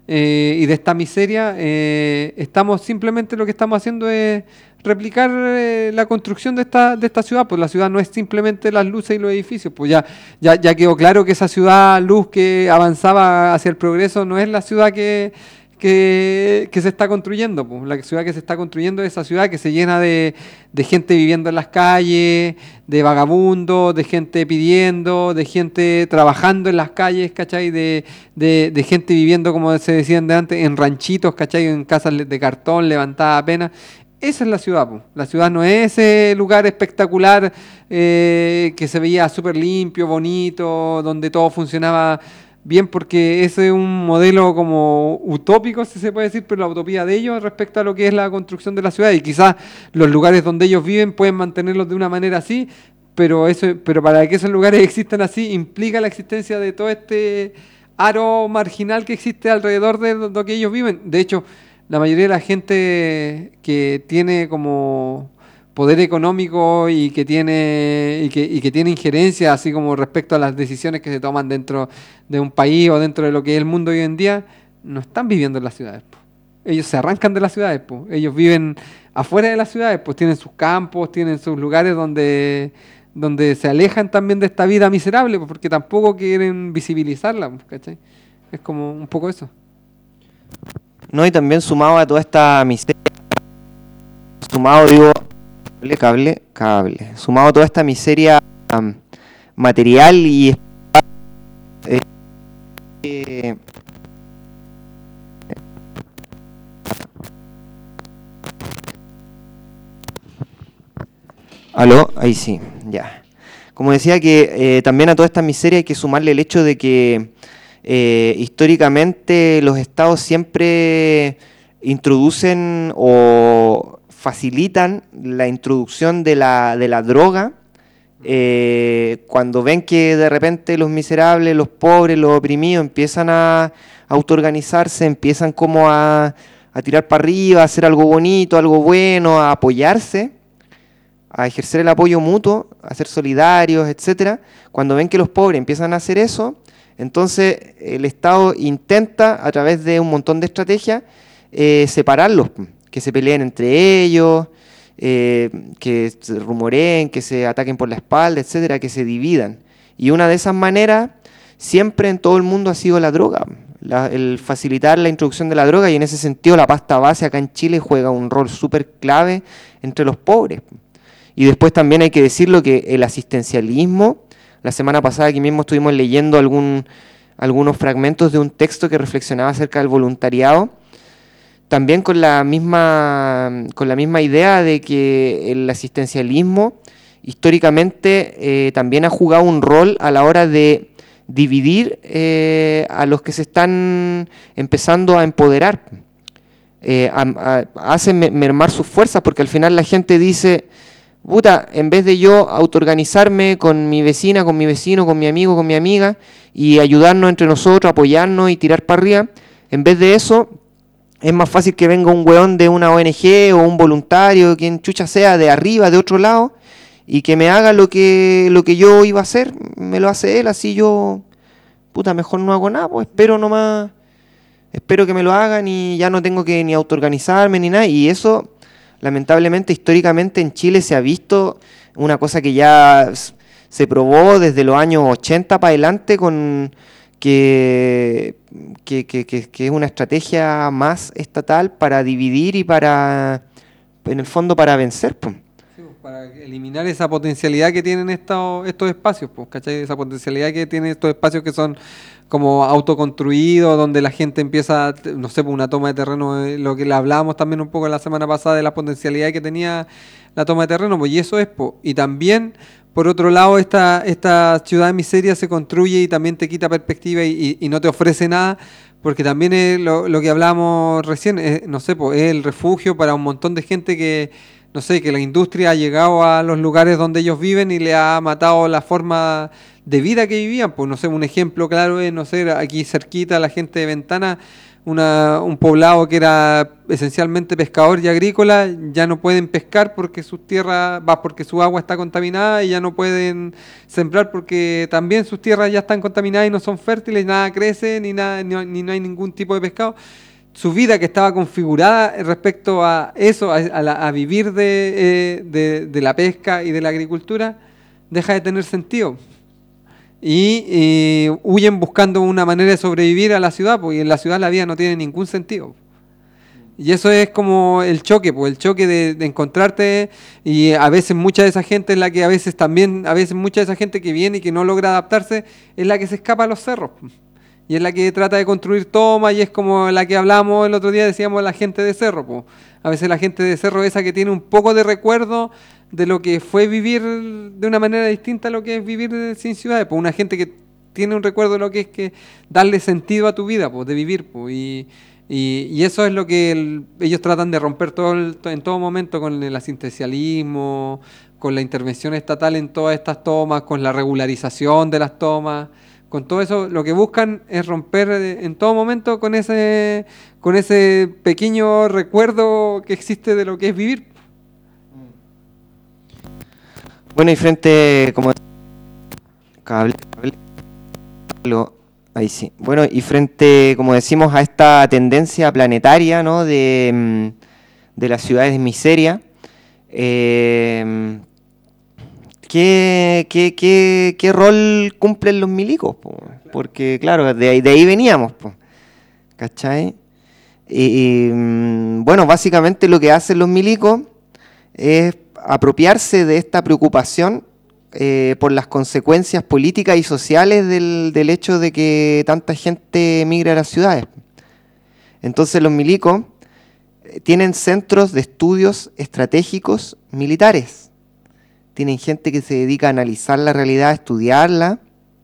[SPEAKER 2] y de esta miseria, simplemente lo que estamos haciendo es replicar la construcción de esta ciudad, pues la ciudad no es simplemente las luces y los edificios, pues ya quedó claro que esa ciudad luz que avanzaba hacia el progreso no es la ciudad que se está construyendo, pues la ciudad que se está construyendo es esa ciudad que se llena de gente viviendo en las calles, de vagabundos, de gente pidiendo, de gente trabajando en las calles, ¿cachai? De gente viviendo, como se decían de antes, en ranchitos, ¿cachai? En casas de cartón, levantadas apenas. Esa es la ciudad, po. La ciudad no es ese lugar espectacular que se veía súper limpio, bonito, donde todo funcionaba bien, porque ese es un modelo como utópico, si se puede decir, pero la utopía de ellos respecto a lo que es la construcción de la ciudad, y quizás los lugares donde ellos viven pueden mantenerlos de una manera así, pero para que esos lugares existan así implica la existencia de todo este aro marginal que existe alrededor de lo que ellos viven. De hecho, la mayoría de la gente que tiene como poder económico y que tiene injerencia, así como respecto a las decisiones que se toman dentro de un país o dentro de lo que es el mundo hoy en día, no están viviendo en las ciudades, po. Ellos se arrancan de las ciudades, po. Ellos viven afuera de las ciudades, pues tienen sus campos, tienen sus lugares donde se alejan también de esta vida miserable, pues, porque tampoco quieren visibilizarla, ¿cachai? Es como un poco eso.
[SPEAKER 1] No, y también sumado a toda esta miseria, sumado a toda esta miseria material y ¿aló? Ahí sí, ya. Como decía que también a toda esta miseria hay que sumarle el hecho de que históricamente los estados siempre introducen o facilitan la introducción de la droga cuando ven que de repente los miserables, los pobres, los oprimidos empiezan a autoorganizarse, empiezan como a tirar para arriba, a hacer algo bonito, algo bueno, a apoyarse, a ejercer el apoyo mutuo, a ser solidarios, etcétera. Cuando ven que los pobres empiezan a hacer eso, entonces el Estado intenta, a través de un montón de estrategias, separarlos, que se peleen entre ellos, que se rumoreen, que se ataquen por la espalda, etcétera, que se dividan. Y una de esas maneras, siempre en todo el mundo ha sido la droga, el facilitar la introducción de la droga, y en ese sentido la pasta base acá en Chile juega un rol súper clave entre los pobres. Y después también hay que decirlo que el asistencialismo, la semana pasada aquí mismo estuvimos leyendo algunos fragmentos de un texto que reflexionaba acerca del voluntariado, también con la misma idea de que el asistencialismo históricamente también ha jugado un rol a la hora de dividir a los que se están empezando a empoderar, hacen mermar sus fuerzas, porque al final la gente dice: puta, en vez de yo autoorganizarme con mi vecina, con mi vecino, con mi amigo, con mi amiga, y ayudarnos entre nosotros, apoyarnos y tirar para arriba, en vez de eso, es más fácil que venga un weón de una ONG o un voluntario, quien chucha sea, de arriba, de otro lado, y que me haga lo que yo iba a hacer, me lo hace él, así yo, puta, mejor no hago nada, pues espero nomás, espero que me lo hagan y ya no tengo que ni autoorganizarme ni nada, y eso, lamentablemente, históricamente en Chile se ha visto una cosa que ya se probó desde los años 80 para adelante con que es una estrategia más estatal para dividir y para, en el fondo, para vencer, pues.
[SPEAKER 2] Sí, pues, para eliminar esa potencialidad que tienen estos espacios, pues, ¿cachai? Esa potencialidad que tienen estos espacios que son como autoconstruidos, donde la gente empieza, no sé, pues una toma de terreno, lo que le hablábamos también un poco la semana pasada de la potencialidad que tenía la toma de terreno, pues, y eso es, pues. Y también, por otro lado, esta ciudad de miseria se construye y también te quita perspectiva y no te ofrece nada, porque también es lo que hablábamos recién, no sé, pues, es el refugio para un montón de gente que, no sé, que la industria ha llegado a los lugares donde ellos viven y le ha matado la forma de vida que vivían. Pues no sé, un ejemplo claro es, no sé, aquí cerquita la gente de Ventana, un poblado que era esencialmente pescador y agrícola, ya no pueden pescar porque sus tierras, porque su agua está contaminada, y ya no pueden sembrar porque también sus tierras ya están contaminadas y no son fértiles, nada crece, ni nada, ni no hay ningún tipo de pescado. Su vida, que estaba configurada respecto a eso, a vivir de la pesca y de la agricultura, deja de tener sentido. Y huyen buscando una manera de sobrevivir a la ciudad, porque en la ciudad la vida no tiene ningún sentido. Y eso es como el choque, pues el choque de encontrarte, y a veces mucha de esa gente es la que a veces mucha de esa gente que viene y que no logra adaptarse es la que se escapa a los cerros. Y es la que trata de construir tomas, y es como la que hablamos el otro día, decíamos la gente de cerro, pues. A veces la gente de cerro es esa que tiene un poco de recuerdo de lo que fue vivir de una manera distinta a lo que es vivir sin ciudades, pues. Una gente que tiene un recuerdo de lo que es que darle sentido a tu vida, pues, de vivir, pues. Y eso es lo que ellos tratan de romper en todo momento con el asistencialismo, con la intervención estatal en todas estas tomas, con la regularización de las tomas. Con todo eso, lo que buscan es romper en todo momento con ese pequeño recuerdo que existe de lo que es vivir.
[SPEAKER 1] Bueno, y frente, como ahí sí. Bueno, y frente, como decimos, a esta tendencia planetaria, ¿no?, de las ciudades de miseria, ¿Qué rol cumplen los milicos? Po? Porque, claro, de ahí veníamos, po. ¿Cachai? Bueno, básicamente lo que hacen los milicos es apropiarse de esta preocupación por las consecuencias políticas y sociales del hecho de que tanta gente migre a las ciudades. Entonces los milicos tienen centros de estudios estratégicos militares. Tienen gente que se dedica a analizar la realidad, a estudiarla,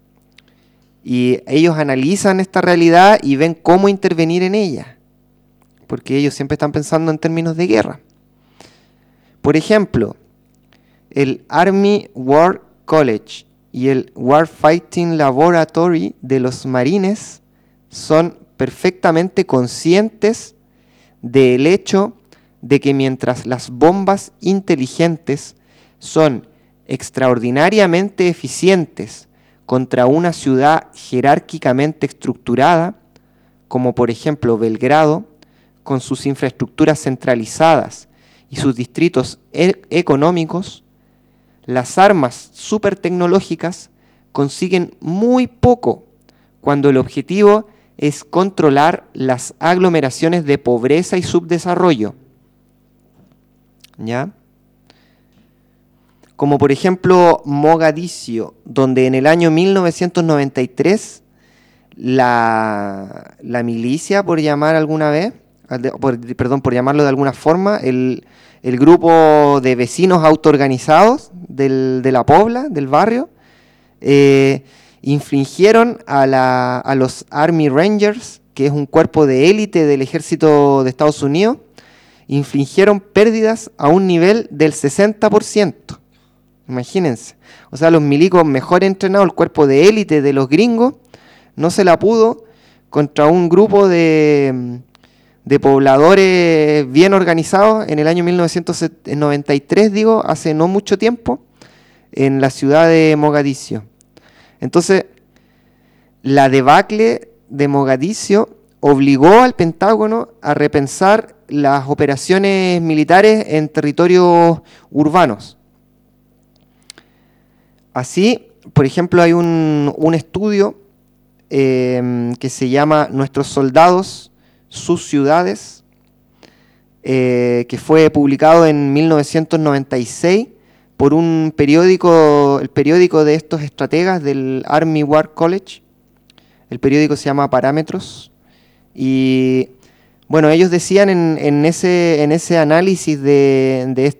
[SPEAKER 1] y ellos analizan esta realidad y ven cómo intervenir en ella, porque ellos siempre están pensando en términos de guerra. Por ejemplo, el Army War College y el Warfighting Laboratory de los marines son perfectamente conscientes del hecho de que mientras las bombas inteligentes son extraordinariamente eficientes contra una ciudad jerárquicamente estructurada, como por ejemplo Belgrado, con sus infraestructuras centralizadas y sus distritos económicos, las armas supertecnológicas consiguen muy poco cuando el objetivo es controlar las aglomeraciones de pobreza y subdesarrollo. ¿Ya? Como por ejemplo Mogadiscio, donde en el año 1993 la milicia, por llamar alguna vez, por llamarlo de alguna forma, el grupo de vecinos autoorganizados de la pobla, del barrio, infligieron a los Army Rangers, que es un cuerpo de élite del ejército de Estados Unidos, infligieron pérdidas a un nivel del 60%. Imagínense. O sea, los milicos mejor entrenados, el cuerpo de élite de los gringos, no se la pudo contra un grupo de de pobladores bien organizados en el año 1993, hace no mucho tiempo, en la ciudad de Mogadiscio. Entonces, la debacle de Mogadiscio obligó al Pentágono a repensar las operaciones militares en territorios urbanos. Así, por ejemplo, hay un estudio que se llama Nuestros soldados, sus ciudades, que fue publicado en 1996 por un periódico, el periódico de estos estrategas del Army War College. El periódico se llama Parámetros. Y bueno, ellos decían en ese análisis de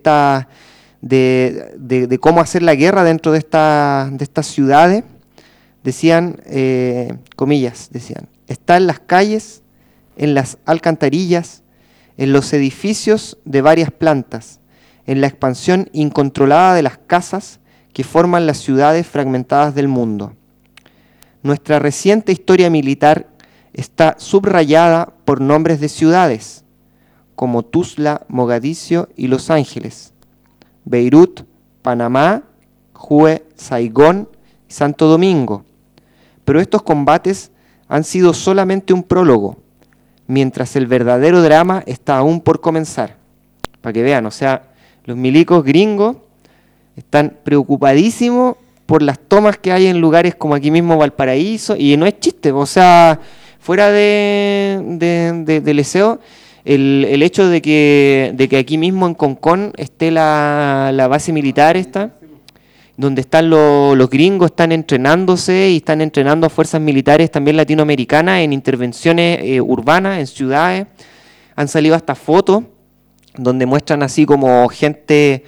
[SPEAKER 1] cómo hacer la guerra dentro de estas ciudades, decían, comillas, decían, está en las calles, en las alcantarillas, en los edificios de varias plantas, en la expansión incontrolada de las casas que forman las ciudades fragmentadas del mundo. Nuestra reciente historia militar está subrayada por nombres de ciudades, como Tuzla, Mogadiscio y Los Ángeles, Beirut, Panamá, Hue, Saigón y Santo Domingo. Pero estos combates han sido solamente un prólogo, mientras el verdadero drama está aún por comenzar. Para que vean, o sea, los milicos gringos están preocupadísimos por las tomas que hay en lugares como aquí mismo Valparaíso, y no es chiste, o sea, fuera de leseo, el hecho de que aquí mismo en Concón esté la base militar esta, donde están los gringos, están entrenándose y están entrenando a fuerzas militares también latinoamericanas en intervenciones urbanas, en ciudades. Han salido hasta fotos donde muestran así como gente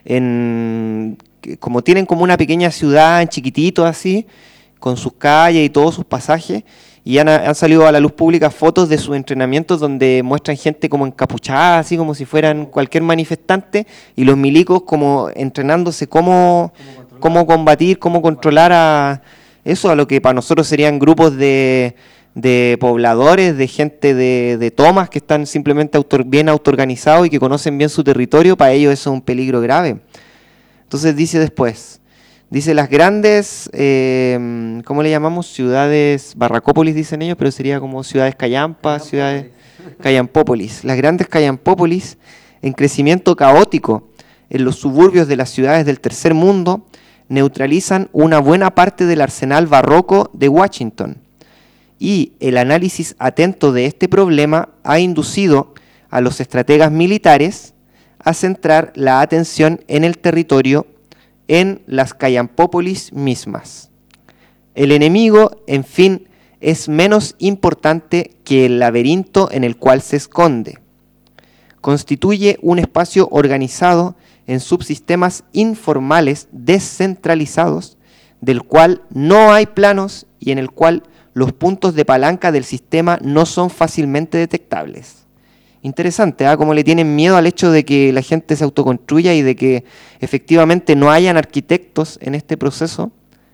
[SPEAKER 1] como tienen como una pequeña ciudad en chiquitito así, con sus calles y todos sus pasajes, y han salido a la luz pública fotos de sus entrenamientos donde muestran gente como encapuchada, así como si fueran cualquier manifestante, y los milicos como entrenándose cómo combatir, cómo controlar a lo que para nosotros serían grupos de pobladores, de gente de tomas que están simplemente bien autoorganizados y que conocen bien su territorio. Para ellos eso es un peligro grave. Entonces dice las grandes, ¿cómo le llamamos? Ciudades, Barracópolis dicen ellos, pero sería como ciudades callampas, ciudades callampópolis. Las grandes callampópolis en crecimiento caótico en los suburbios de las ciudades del tercer mundo neutralizan una buena parte del arsenal barroco de Washington. Y el análisis atento de este problema ha inducido a los estrategas militares a centrar la atención en el territorio, en las callampópolis mismas. El enemigo, en fin, es menos importante que el laberinto en el cual se esconde. Constituye un espacio organizado en subsistemas informales descentralizados, del cual no hay planos y en el cual los puntos de palanca del sistema no son fácilmente detectables. Interesante, ¿eh? Como le tienen miedo al hecho de que la gente se autoconstruya y de que efectivamente no hayan arquitectos en este proceso,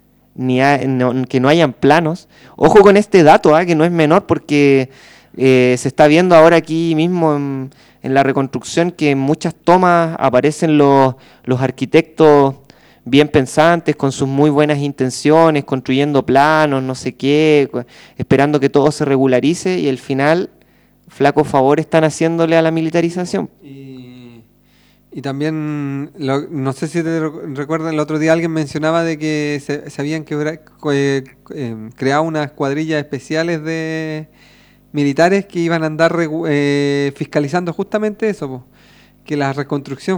[SPEAKER 1] que no hayan planos. Ojo con este dato, que no es menor, porque se está viendo ahora aquí mismo en la reconstrucción que en muchas tomas aparecen los arquitectos bien pensantes, con sus muy buenas intenciones, construyendo planos, no sé qué, esperando que todo se regularice, y al final flaco favor están haciéndole a la militarización.
[SPEAKER 2] Y también, no sé si te recuerdan, el otro día alguien mencionaba de que se habían creado unas cuadrillas especiales de militares que iban a andar fiscalizando justamente eso, po. Que la reconstrucción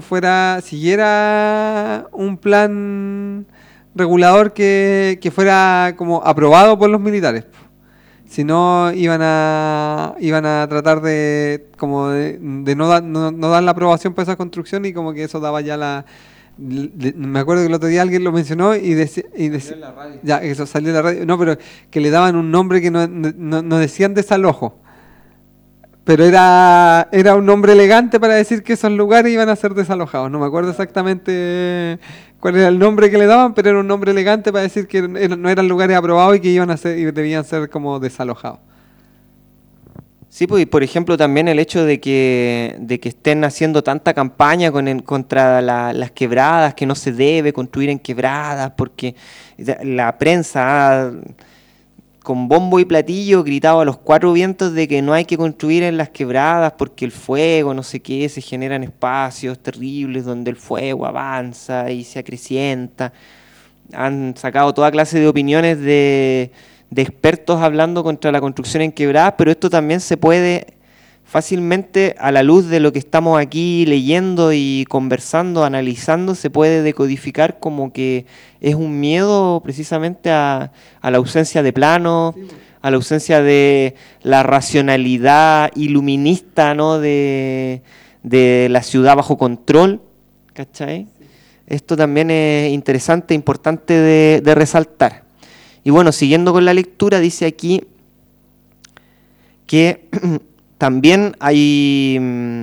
[SPEAKER 2] siguiera un plan regulador que fuera como aprobado por los militares, po. Si no, iban a tratar de no dar la aprobación para esa construcción, y como que eso daba ya me acuerdo que el otro día alguien lo mencionó y decía ya, eso salió en la radio, no, pero que le daban un nombre que no decían desalojo, pero era un nombre elegante para decir que esos lugares iban a ser desalojados. No me acuerdo exactamente cuál era el nombre que le daban, pero era un nombre elegante para decir que no eran lugares aprobados y que iban a ser y debían ser como desalojados.
[SPEAKER 1] Sí, pues, y por ejemplo también el hecho de que estén haciendo tanta campaña contra las quebradas, que no se debe construir en quebradas, porque la prensa con bombo y platillo gritado a los cuatro vientos de que no hay que construir en las quebradas porque el fuego, no sé qué, se generan espacios terribles donde el fuego avanza y se acrecienta. Han sacado toda clase de opiniones de expertos hablando contra la construcción en quebradas, pero esto también se puede fácilmente, a la luz de lo que estamos aquí leyendo y conversando, analizando, se puede decodificar como que es un miedo precisamente a la ausencia de plano, a la ausencia de la racionalidad iluminista, ¿no? de la ciudad bajo control, ¿cachai? Esto también es interesante, importante de resaltar. Y bueno, siguiendo con la lectura, dice aquí que también hay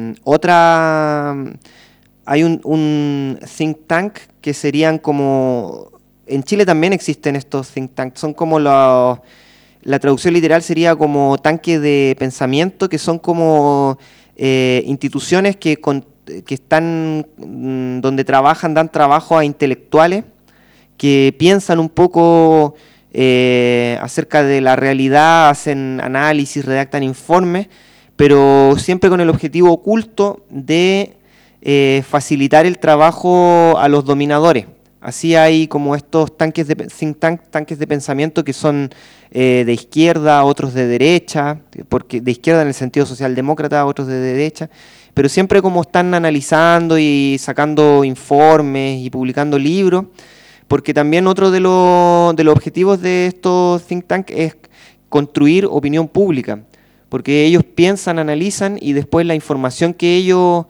[SPEAKER 1] hay un think tank que serían como, en Chile también existen estos think tanks, son como la traducción literal sería como tanques de pensamiento, que son como instituciones que están donde trabajan, dan trabajo a intelectuales que piensan un poco acerca de la realidad, hacen análisis, redactan informes, pero siempre con el objetivo oculto de facilitar el trabajo a los dominadores. Así hay como estos tanques de think tank, tanques de pensamiento que son de izquierda, otros de derecha, porque de izquierda en el sentido socialdemócrata, otros de derecha, pero siempre como están analizando y sacando informes y publicando libros, porque también otro de los objetivos de estos think tanks es construir opinión pública, porque ellos piensan, analizan y después la información que ellos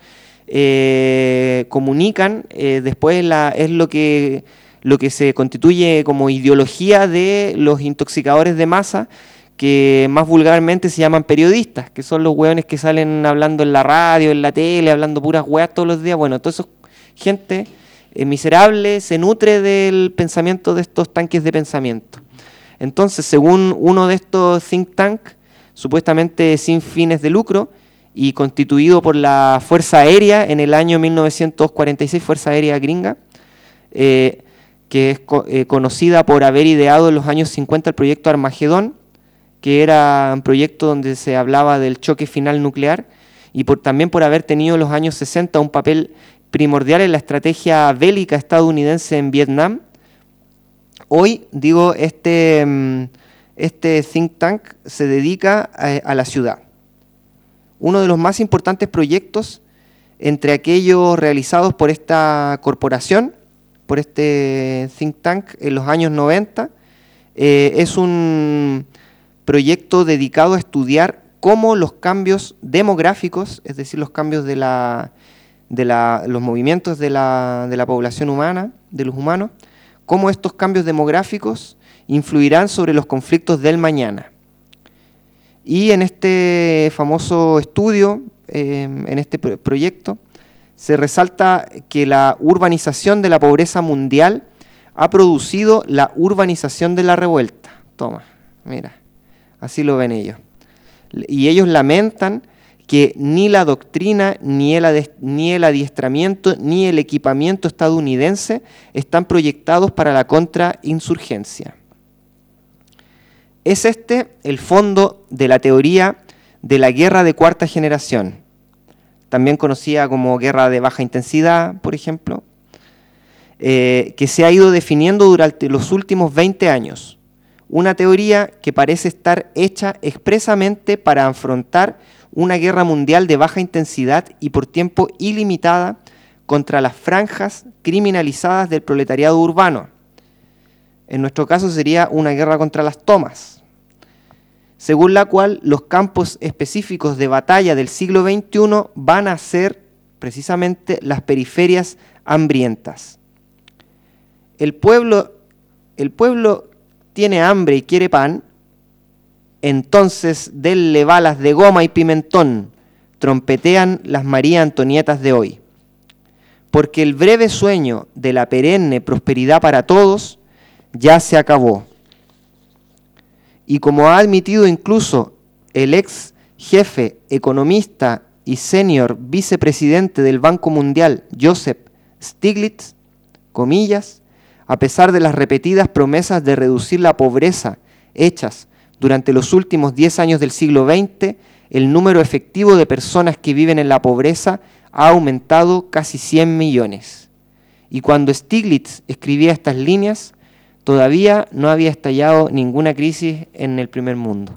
[SPEAKER 1] comunican después es lo que se constituye como ideología de los intoxicadores de masa, que más vulgarmente se llaman periodistas, que son los hueones que salen hablando en la radio, en la tele, hablando puras hueas todos los días. Bueno, toda esa gente miserable se nutre del pensamiento de estos tanques de pensamiento. Entonces, según uno de estos think tanks, supuestamente sin fines de lucro y constituido por la Fuerza Aérea en el año 1946, Fuerza Aérea Gringa, que es conocida por haber ideado en los años 50 el proyecto Armagedón, que era un proyecto donde se hablaba del choque final nuclear, y también por haber tenido en los años 60 un papel primordial en la estrategia bélica estadounidense en Vietnam. Hoy, digo, este think tank se dedica a la ciudad. Uno de los más importantes proyectos entre aquellos realizados por esta corporación, por este think tank en los años 90, es un proyecto dedicado a estudiar cómo los cambios demográficos, es decir, los cambios de los movimientos de la población humana, de los humanos, cómo estos cambios demográficos influirán sobre los conflictos del mañana. Y en este famoso estudio, en este proyecto, se resalta que la urbanización de la pobreza mundial ha producido la urbanización de la revuelta. Toma, mira, así lo ven ellos. Y ellos lamentan que ni la doctrina, ni el adiestramiento, ni el equipamiento estadounidense están proyectados para la contrainsurgencia. Es este el fondo de la teoría de la guerra de cuarta generación, también conocida como guerra de baja intensidad, por ejemplo, que se ha ido definiendo durante los últimos 20 años. Una teoría que parece estar hecha expresamente para afrontar una guerra mundial de baja intensidad y por tiempo ilimitada contra las franjas criminalizadas del proletariado urbano. En nuestro caso sería una guerra contra las tomas, según la cual los campos específicos de batalla del siglo XXI van a ser precisamente las periferias hambrientas. El pueblo tiene hambre y quiere pan, entonces denle balas de goma y pimentón, trompetean las María Antonietas de hoy. Porque el breve sueño de la perenne prosperidad para todos ya se acabó. Y como ha admitido incluso el ex jefe, economista y senior vicepresidente del Banco Mundial, Joseph Stiglitz, comillas, a pesar de las repetidas promesas de reducir la pobreza hechas durante los últimos 10 años del siglo XX, el número efectivo de personas que viven en la pobreza ha aumentado casi 100 millones. Y cuando Stiglitz escribía estas líneas, todavía no había estallado ninguna crisis en el primer mundo.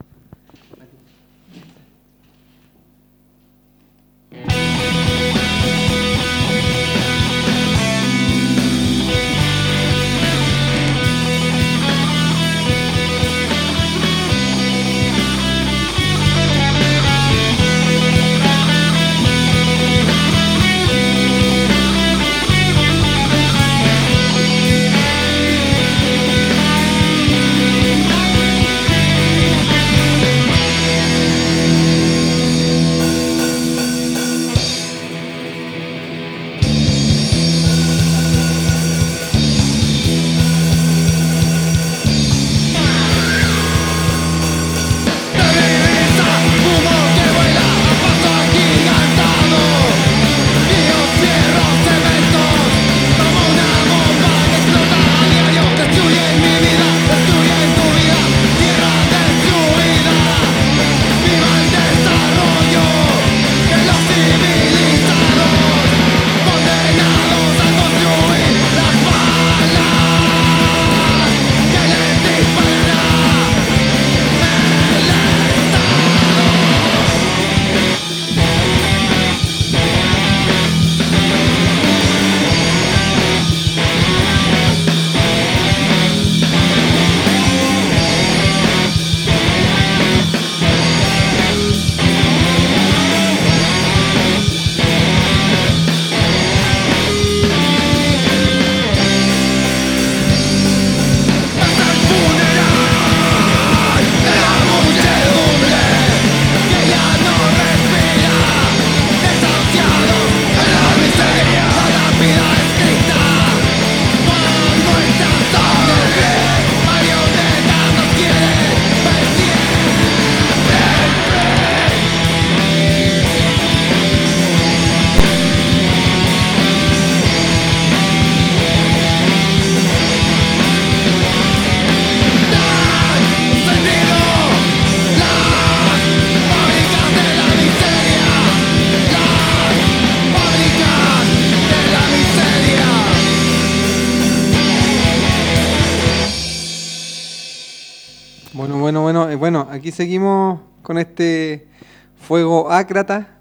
[SPEAKER 2] Bueno, aquí seguimos con este fuego ácrata.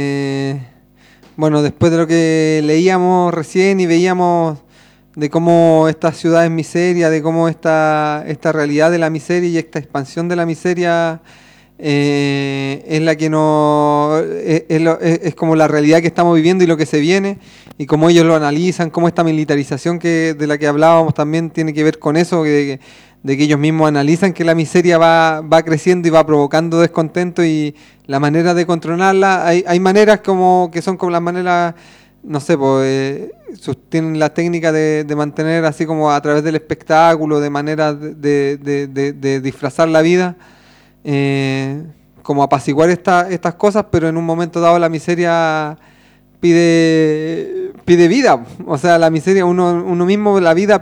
[SPEAKER 2] Bueno, después de lo que leíamos recién y veíamos de cómo esta ciudad es miseria, de cómo esta realidad de la miseria y esta expansión de la miseria es la que no es como la realidad que estamos viviendo y lo que se viene, y cómo ellos lo analizan, cómo esta militarización de la que hablábamos también tiene que ver con eso, de que ellos mismos analizan que la miseria va creciendo y va provocando descontento, y la manera de controlarla, hay maneras como que son como las maneras, no sé, pues tienen la técnica de mantener así como a través del espectáculo, de manera de disfrazar la vida, como apaciguar estas cosas, pero en un momento dado la miseria pide vida. O sea, la miseria, uno mismo, la vida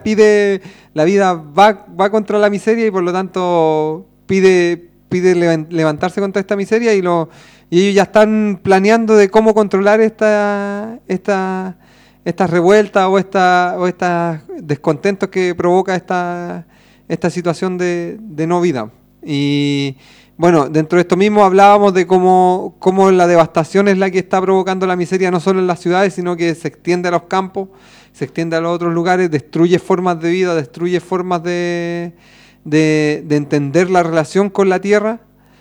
[SPEAKER 2] va contra la miseria, y por lo tanto pide levantarse contra esta miseria, y ellos ya están planeando de cómo controlar esta revuelta o estos descontentos que provoca esta situación de no vida. Y bueno, dentro de esto mismo hablábamos de cómo la devastación es la que está provocando la miseria, no solo en las ciudades, sino que se extiende a los campos, se extiende a los otros lugares, destruye formas de vida, destruye formas de entender la relación con la tierra.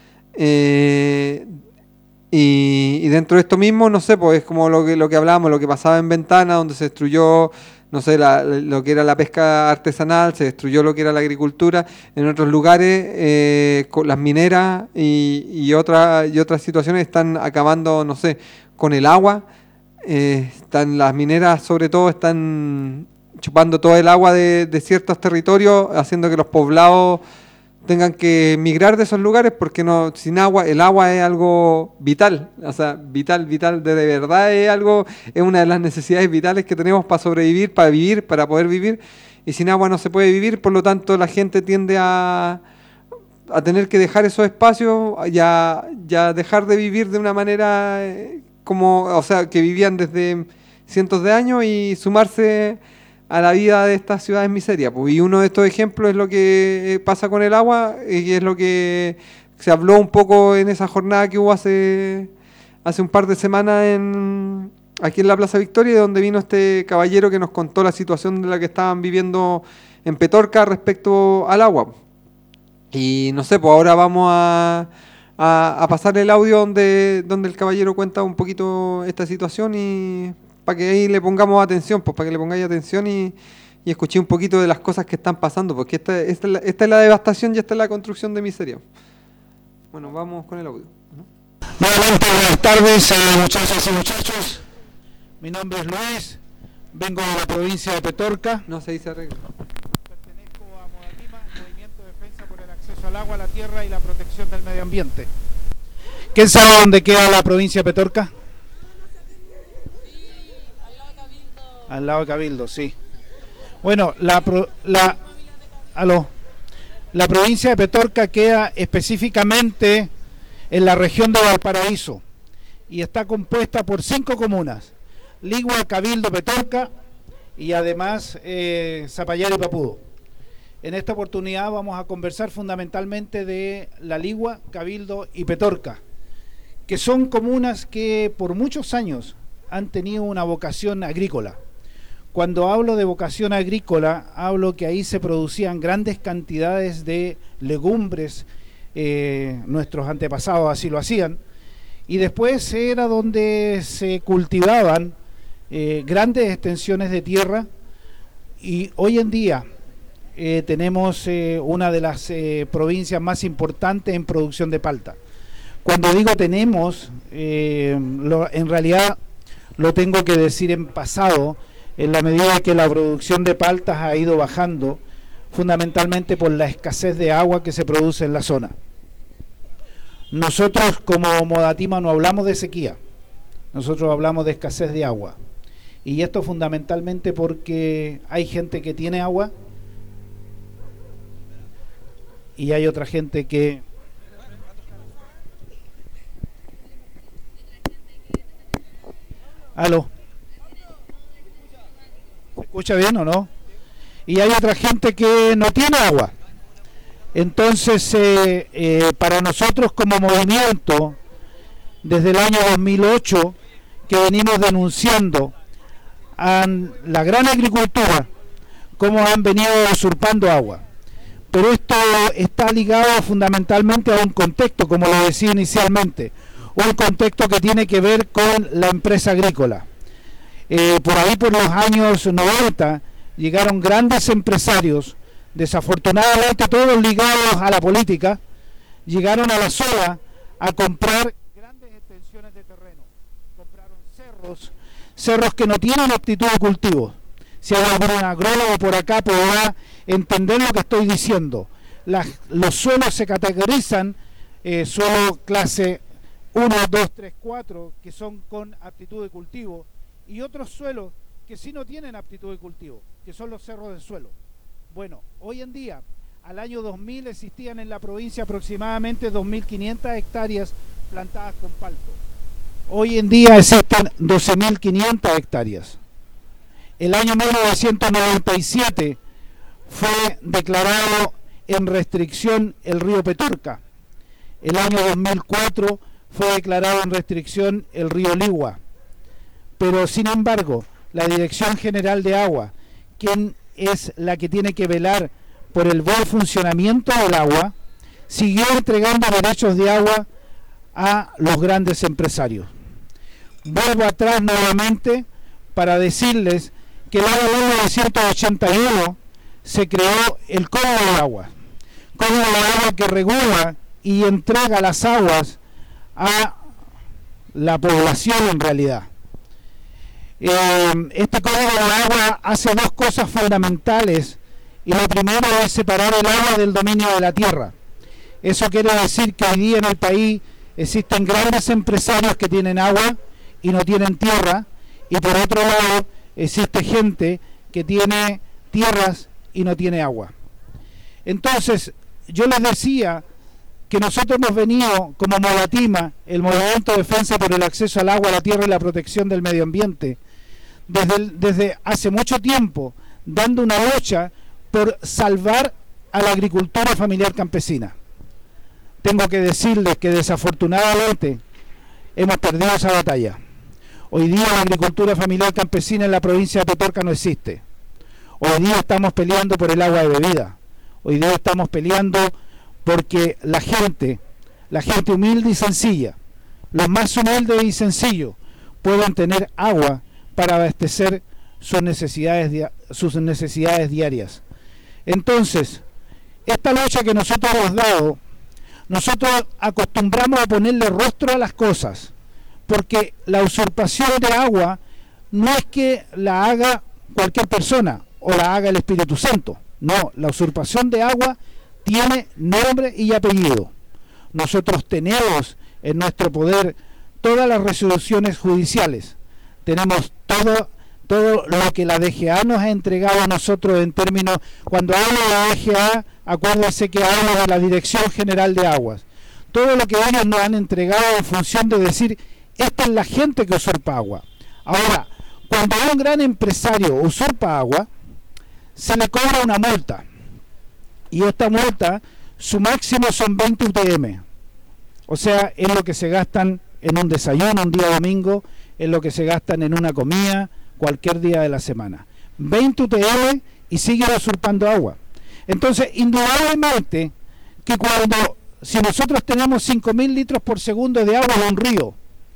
[SPEAKER 2] Y dentro de esto mismo, no sé, pues es como lo que hablábamos, lo que pasaba en Ventana, donde se destruyó, no sé, lo que era la pesca artesanal, se destruyó lo que era la agricultura. En otros lugares, con las mineras y otras situaciones están acabando, no sé, con el agua. Las mineras, sobre todo, están chupando todo el agua de ciertos territorios, haciendo que los poblados tengan que migrar de esos lugares porque no, sin agua, el agua es algo vital, o sea, vital, de verdad es una de las necesidades vitales que tenemos para sobrevivir, para poder vivir, y sin agua no se puede vivir, por lo tanto la gente tiende a tener que dejar esos espacios, ya dejar de vivir de una manera que vivían desde cientos de años y sumarse a la vida de estas ciudades miseria. Y uno de estos ejemplos es lo que pasa con el agua, y es lo que se habló un poco en esa jornada que hubo hace un par de semanas aquí en la Plaza Victoria, donde vino este caballero que nos contó la situación de la que estaban viviendo en Petorca respecto al agua. Y no sé, pues ahora vamos a pasar el audio donde el caballero cuenta un poquito esta situación, y para que ahí le pongamos atención, pues para que le pongáis atención y escuché un poquito de las cosas que están pasando, porque esta es la devastación y esta es la construcción de miseria. Bueno, vamos con el audio, ¿no?
[SPEAKER 9] Nuevamente, buenas tardes, muchachas y muchachos. Mi nombre es Luis, vengo de la provincia de Petorca.
[SPEAKER 2] No se dice arreglo.
[SPEAKER 9] Pertenezco a Modatima, Movimiento de Defensa por el Acceso al Agua, la Tierra y la Protección del Medio Ambiente. ¿Quién sabe dónde queda la provincia de Petorca? Al lado de Cabildo, sí. Bueno, la provincia de Petorca queda específicamente en la región de Valparaíso y está compuesta por 5 comunas: Ligua, Cabildo, Petorca y además Zapallar y Papudo. En esta oportunidad vamos a conversar fundamentalmente de la Ligua, Cabildo y Petorca, que son comunas que por muchos años han tenido una vocación agrícola. Cuando hablo de vocación agrícola, hablo que ahí se producían grandes cantidades de legumbres, nuestros antepasados así lo hacían, y después era donde se cultivaban grandes extensiones de tierra, y hoy en día tenemos una de las provincias más importantes en producción de palta. Cuando digo tenemos, en realidad lo tengo que decir en pasado, en la medida que la producción de paltas ha ido bajando, fundamentalmente por la escasez de agua que se produce en la zona. Nosotros como Modatima no hablamos de sequía, nosotros hablamos de escasez de agua. Y esto fundamentalmente porque hay gente que tiene agua y hay otra gente que... ¿Aló? ¿Se escucha bien o no? Y hay otra gente que no tiene agua. Entonces, para nosotros como movimiento, desde el año 2008, que venimos denunciando a la gran agricultura, cómo han venido usurpando agua. Pero esto está ligado fundamentalmente a un contexto, como lo decía inicialmente, un contexto que tiene que ver con la empresa agrícola. Por ahí, por los años 90, llegaron grandes empresarios, desafortunadamente todos ligados a la política, llegaron a la zona a comprar grandes extensiones de terreno. Compraron cerros que no tienen aptitud de cultivo. Si hay algún agrónomo por acá podrá entender lo que estoy diciendo. Los suelos se categorizan, suelo clase 1, 2, 3, 4, que son con aptitud de cultivo, y otros suelos que sí no tienen aptitud de cultivo, que son los cerros del suelo. Bueno, hoy en día, al año 2000 existían en la provincia aproximadamente 2.500 hectáreas plantadas con palto. Hoy en día existen 12.500 hectáreas. El año 1997 fue declarado en restricción el río Petorca. El año 2004 fue declarado en restricción el río Ligua. Pero sin embargo, la Dirección General de Agua, quien es la que tiene que velar por el buen funcionamiento del agua, siguió entregando derechos de agua a los grandes empresarios. Vuelvo atrás nuevamente para decirles que el año 1981 se creó el Código de Agua. Código de Agua que regula y entrega las aguas a la población en realidad. Este Código de Agua hace dos cosas fundamentales Y lo primero es separar el agua del dominio de la tierra. Eso quiere decir que hoy día en el país existen grandes empresarios que tienen agua y no tienen tierra, y por otro lado existe gente que tiene tierras y no tiene agua. Entonces, yo les decía que nosotros hemos venido como Modatima, el Movimiento de Defensa por el Acceso al Agua, a la Tierra y la Protección del Medio Ambiente, desde hace mucho tiempo, dando una lucha por salvar a la agricultura familiar campesina. Tengo que decirles que desafortunadamente hemos perdido esa batalla. Hoy día la agricultura familiar campesina en la provincia de Petorca no existe. Hoy día estamos peleando por el agua de bebida. Hoy día estamos peleando porque la gente humilde y sencilla, los más humildes y sencillos, puedan tener agua para abastecer sus necesidades diarias. Entonces, esta lucha que nosotros hemos dado, nosotros acostumbramos a ponerle rostro a las cosas, porque la usurpación de agua no es que la haga cualquier persona o la haga el Espíritu Santo. No, la usurpación de agua tiene nombre y apellido. Nosotros tenemos en nuestro poder todas las resoluciones judiciales. Tenemos todo lo que la DGA nos ha entregado a nosotros en términos, cuando hablo de la DGA, acuérdense que hablo de la Dirección General de Aguas. Todo lo que ellos nos han entregado en función de decir, esta es la gente que usurpa agua. Ahora, cuando un gran empresario usurpa agua, se le cobra una multa. Y esta multa, su máximo son 20 UTM. O sea, es lo que se gastan en un desayuno un día domingo, es lo que se gastan en una comida cualquier día de la semana. 20 UTM y siguen usurpando agua. Entonces, indudablemente que si nosotros tenemos 5.000 litros por segundo de agua en un río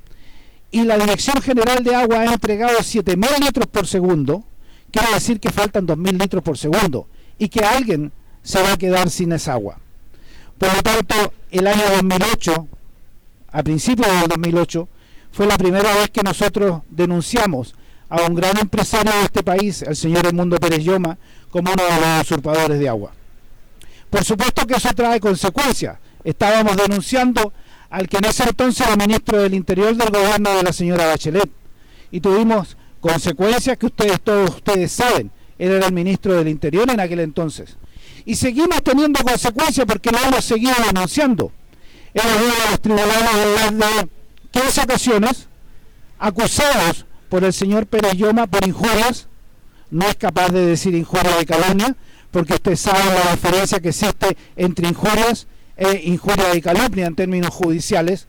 [SPEAKER 9] y la Dirección General de Agua ha entregado 7.000 litros por segundo, quiere decir que faltan 2.000 litros por segundo y que alguien se va a quedar sin esa agua. Por lo tanto, el año 2008, a principios del 2008, fue la primera vez que nosotros denunciamos a un gran empresario de este país, el señor Edmundo Pérez Lloma, como uno de los usurpadores de agua. Por supuesto que eso trae consecuencias. Estábamos denunciando al que en ese entonces era ministro del Interior del gobierno de la señora Bachelet, y tuvimos consecuencias que todos ustedes saben. Él era el ministro del Interior en aquel entonces. Y seguimos teniendo consecuencias porque lo hemos seguido denunciando. Hemos ido a los tribunales en las de 15 ocasiones, acusados por el señor Pérez Lloma por injurias. No es capaz de decir injuria y calumnia, porque usted sabe la diferencia que existe entre injurias e injuria y calumnia en términos judiciales.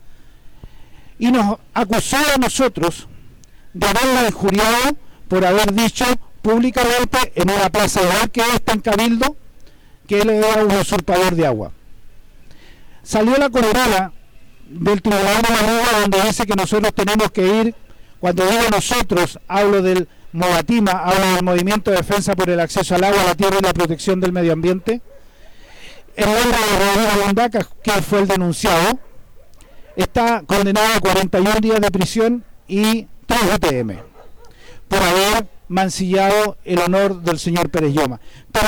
[SPEAKER 9] Y nos acusó a nosotros de haberla injuriado por haber dicho públicamente en una plaza de que está en Cabildo que él era un usurpador de agua. Salió la condena del Tribunal de la Nueva donde dice que nosotros tenemos que ir, cuando digo nosotros, hablo del Modatima, hablo del Movimiento de Defensa por el Acceso al Agua, a la Tierra y la Protección del Medio Ambiente. El nombre de Rodrigo Londaca, que fue el denunciado, está condenado a 41 días de prisión y 3 UTM por haber mancillado el honor del señor Pérez Lloma. Pero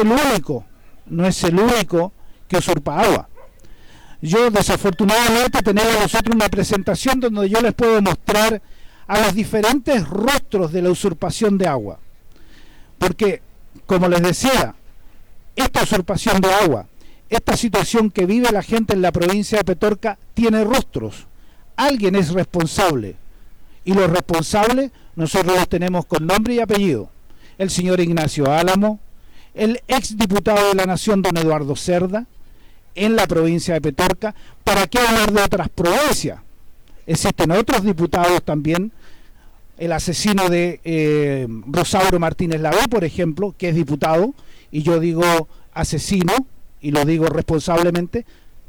[SPEAKER 9] no es el único que usurpa agua. Yo desafortunadamente tenemos nosotros una presentación donde yo les puedo mostrar a los diferentes rostros de la usurpación de agua, porque como les decía, esta usurpación de agua, esta situación que vive la gente en la provincia de Petorca tiene rostros. Alguien es responsable, y los responsables nosotros los tenemos con nombre y apellido. El señor Ignacio Álamo, el ex diputado de la Nación don Eduardo Cerda, en la provincia de Petorca. ¿Para qué hablar de otras provincias? Existen otros diputados también, el asesino de Rosauro Martínez Lavé, por ejemplo, que es diputado, y yo digo asesino, y lo digo responsablemente,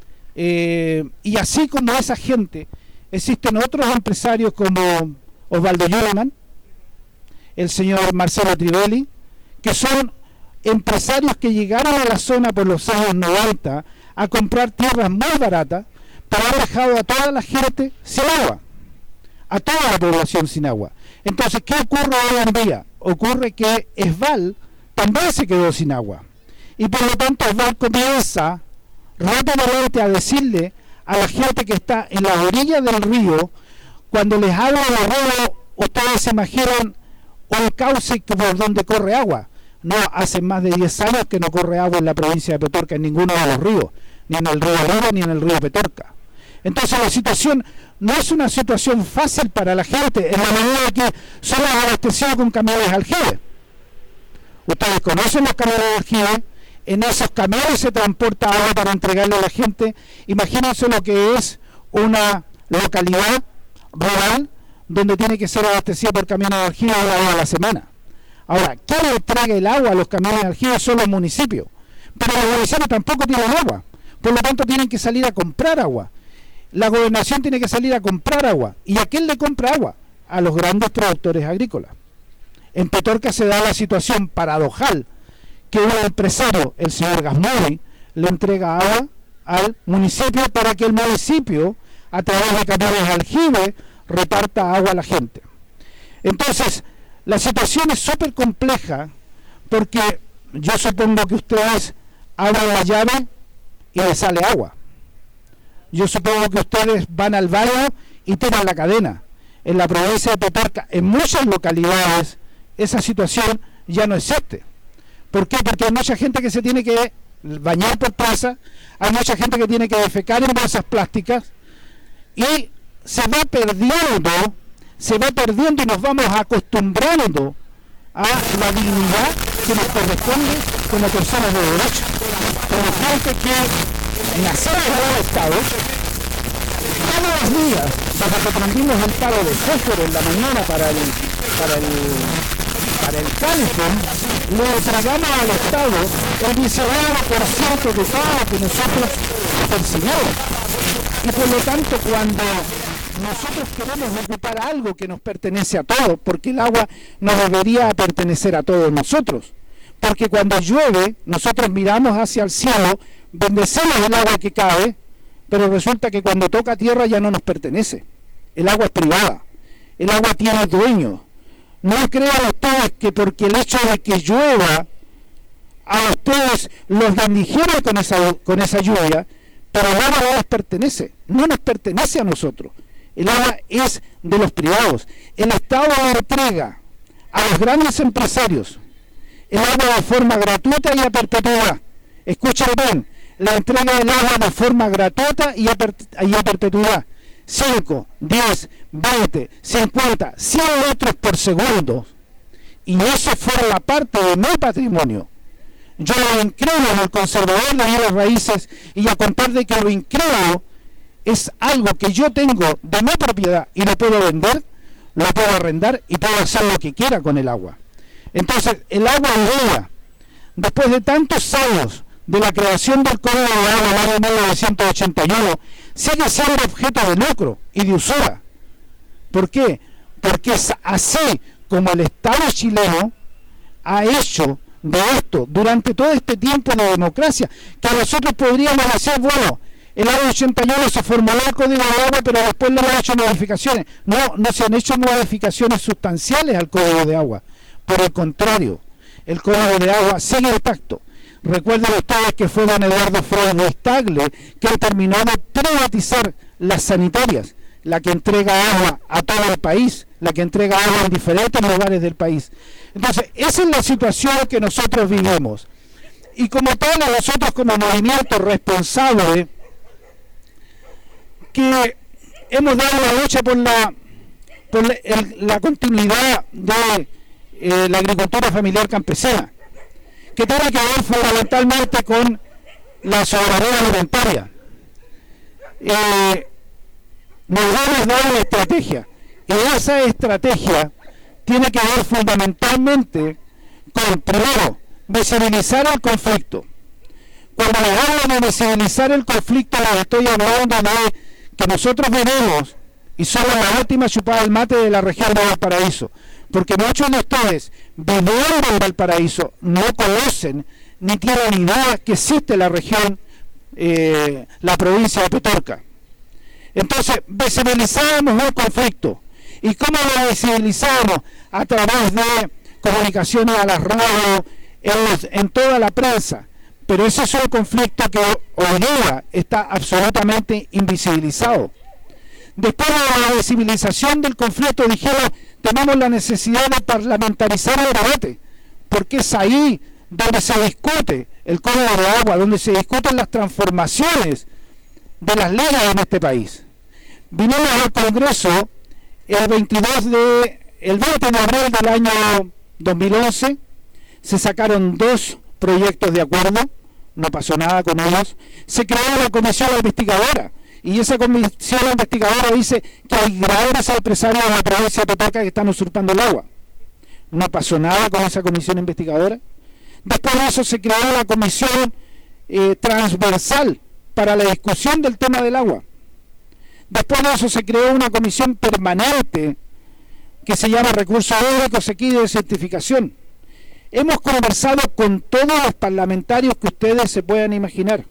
[SPEAKER 9] y así como esa gente, existen otros empresarios como Osvaldo Yulaman, el señor Marcelo Trivelli, que son empresarios que llegaron a la zona por los años 90 a comprar tierras muy baratas, pero han dejado a toda la gente sin agua, a toda la población sin agua. Entonces, ¿qué ocurre hoy en día? Ocurre que Esval también se quedó sin agua. y por lo tanto Osvaldo comienza rápidamente a decirle a la gente que está en la orilla del río, cuando les habla del río, ustedes se imaginan un cauce por donde corre agua. No, hace más de 10 años que no corre agua en la provincia de Petorca, en ninguno de los ríos, ni en el río Oliva ni en el río Petorca. Entonces la situación no es una situación fácil para la gente, en la medida que solo es abastecido con camiones de aljibe. Ustedes conocen los camiones de aljibe, en esos camiones se transporta agua para entregarle a la gente. Imagínense lo que es una localidad rural donde tiene que ser abastecida por camiones de aljibe una vez a la semana. Ahora, ¿quién le entrega el agua a los camiones de aljibe? Son los municipios. Pero los municipios tampoco tienen agua, por lo tanto tienen que salir a comprar agua. La gobernación tiene que salir a comprar agua. ¿Y a quién le compra agua? A los grandes productores agrícolas. En Petorca se da la situación paradojal que un empresario, el señor Gasmuri, le entrega agua al municipio para que el municipio, a través de camiones de aljibe, reparta agua a la gente. Entonces, la situación es súper compleja porque yo supongo que ustedes abren la llave y les sale agua. Yo supongo que ustedes van al baño y tiran la cadena. En la provincia de Petorca, en muchas localidades, esa situación ya no existe. ¿Por qué? Porque hay mucha gente que se tiene que bañar por plaza, hay mucha gente que tiene que defecar en bolsas plásticas y se va perdiendo y nos vamos acostumbrando a la dignidad que nos corresponde como personas de derecho. Como gente que nació en el Estado, todos los días, desde que prendimos el palo de fósforo en la mañana para el cálculo, le entregamos al Estado el 19% de todo lo que nosotros percibimos. Y por lo tanto, cuando nosotros queremos ocupar algo que nos pertenece a todos, porque el agua no debería pertenecer a todos nosotros, porque cuando llueve, nosotros miramos hacia el cielo, bendecimos el agua que cae, pero resulta que cuando toca tierra ya no nos pertenece. El agua es privada, el agua tiene dueño. No crean ustedes que porque el hecho de que llueva a ustedes los bendijeron con esa lluvia, pero el agua no les pertenece, no nos pertenece a nosotros. El agua es de los privados. El Estado le entrega a los grandes empresarios el agua de forma gratuita y a perpetuidad. Escuchen bien, la entrega del agua de forma gratuita y a perpetuidad. 5, 10, 20, 50, 100 litros por segundo. Y eso forma parte de mi patrimonio. Yo lo incluyo en el conservador de bienes raíces y a contar de que lo incluyo es algo que yo tengo de mi propiedad y lo puedo vender, lo puedo arrendar y puedo hacer lo que quiera con el agua. Entonces, el agua hoy día, después de tantos años de la creación del Código de Agua en el año 1981, sigue siendo objeto de lucro y de usura. ¿Por qué? Porque es así como el Estado chileno ha hecho de esto durante todo este tiempo de democracia, que nosotros podríamos decir, bueno, el año 81 se formuló el Código de Agua, pero después no han hecho modificaciones. No se han hecho modificaciones sustanciales al Código de Agua. Por el contrario, el Código de Agua sigue intacto. Recuerden ustedes que fue don Eduardo Frei Tagle que terminó de privatizar las sanitarias, la que entrega agua a todo el país, la que entrega agua en diferentes lugares del país. Entonces, esa es la situación que nosotros vivimos. Y como tal, nosotros como movimiento responsable, que hemos dado la lucha por la continuidad de la agricultura familiar campesina, que tiene que ver fundamentalmente con la soberanía alimentaria. Nos hemos dado una estrategia, y esa estrategia tiene que ver fundamentalmente con, primero, visibilizar el conflicto. Cuando les hablo de visibilizar el conflicto, les estoy hablando de que nosotros venimos y somos la última chupada del mate de la región de Valparaíso, porque muchos de ustedes viviendo en Valparaíso no conocen ni tienen idea que existe la región, la provincia de Petorca. Entonces, visibilizamos el conflicto. ¿Y cómo lo visibilizamos? A través de comunicaciones a las radios, en toda la prensa, pero ese es un conflicto que hoy día está absolutamente invisibilizado. Después de la visibilización del conflicto dijeron, tenemos la necesidad de parlamentarizar el debate, porque es ahí donde se discute el Código de Agua, donde se discuten las transformaciones de las leyes en este país. Vinimos al Congreso el 20 de abril del año 2011, se sacaron 2 proyectos de acuerdo, no pasó nada con ellos, se creó la comisión investigadora, y esa comisión investigadora dice que hay grandes empresarios de la provincia de Petorca que están usurpando el agua. No pasó nada con esa comisión investigadora. Después de eso se creó la comisión transversal para la discusión del tema del agua. Después de eso se creó una comisión permanente que se llama Recursos Hídricos, Sequía y Desertificación. Hemos conversado con todos los parlamentarios que ustedes se puedan imaginar.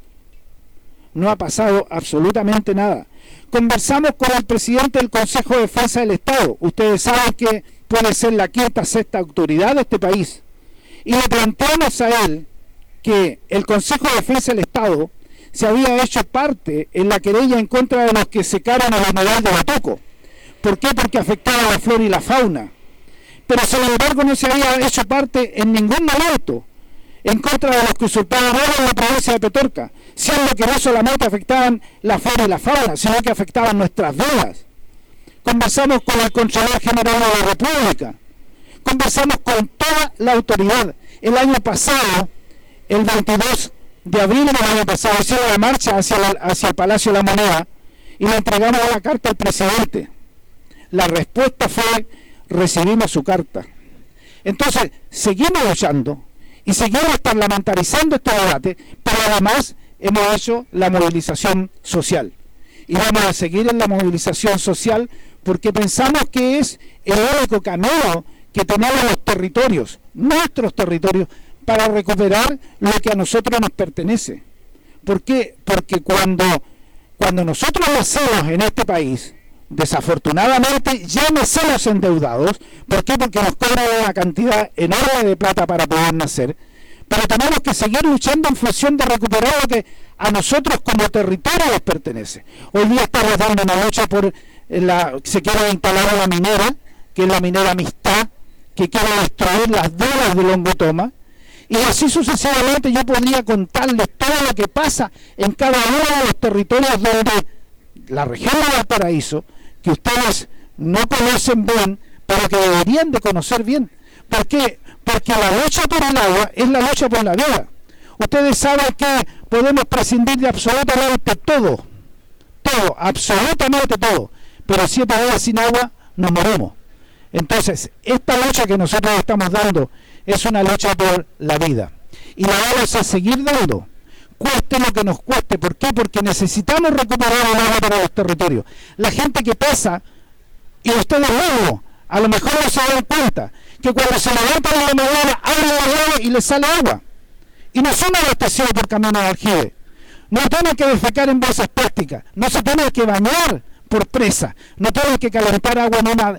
[SPEAKER 9] No ha pasado absolutamente nada. Conversamos con el presidente del Consejo de Defensa del Estado. Ustedes saben que puede ser la quinta, sexta autoridad de este país. Y le planteamos a él que el Consejo de Defensa del Estado se había hecho parte en la querella en contra de los que secaron el humedal de Batuco. ¿Por qué? Porque afectaba a la flora y la fauna. Pero sin embargo no se había hecho parte en ningún momento en contra de los que usurpaban agua en la provincia de Petorca, siendo que no solamente afectaban la flora y la fauna, sino que afectaban nuestras vidas. Conversamos con el Contralor General de la República, conversamos con toda la autoridad. El año pasado, el 22 de abril del año pasado, hicimos la marcha hacia el Palacio de la Moneda y le entregamos la carta al presidente. La respuesta fue, recibimos su carta. Entonces, seguimos luchando y seguimos parlamentarizando este debate, pero además hemos hecho la movilización social. Y vamos a seguir en la movilización social porque pensamos que es el único camino que tenemos los territorios, nuestros territorios, para recuperar lo que a nosotros nos pertenece. ¿Por qué? Porque cuando nosotros nacemos en este país, desafortunadamente ya nacemos endeudados. ¿Por qué? Porque nos cobran una cantidad enorme de plata para poder nacer, pero tenemos que seguir luchando en función de recuperar lo que a nosotros como territorio nos pertenece. Hoy día estamos dando una lucha por se quiere instalar una minera, que es la minera Amistad, que quiere destruir las dunas de Longotoma, y así sucesivamente yo podría contarles todo lo que pasa en cada uno de los territorios donde la región de Valparaíso, que ustedes no conocen bien, pero que deberían de conocer bien. ¿Por qué? Porque la lucha por el agua es la lucha por la vida. Ustedes saben que podemos prescindir de absolutamente todo, absolutamente todo, pero 7 días sin agua nos morimos. Entonces, esta lucha que nosotros estamos dando es una lucha por la vida, y la vamos a seguir dando, cueste lo que nos cueste. ¿Por qué? Porque necesitamos recuperar el agua para los territorios. La gente que pasa, y ustedes mismos, a lo mejor no se dan cuenta, que cuando se levantan en la mañana, abren la llave y les sale agua. Y no son abastecidos por camiones de aljibe. No tienen que defecar en bolsas plásticas, no se tienen que bañar por presa, no tienen que calentar agua en una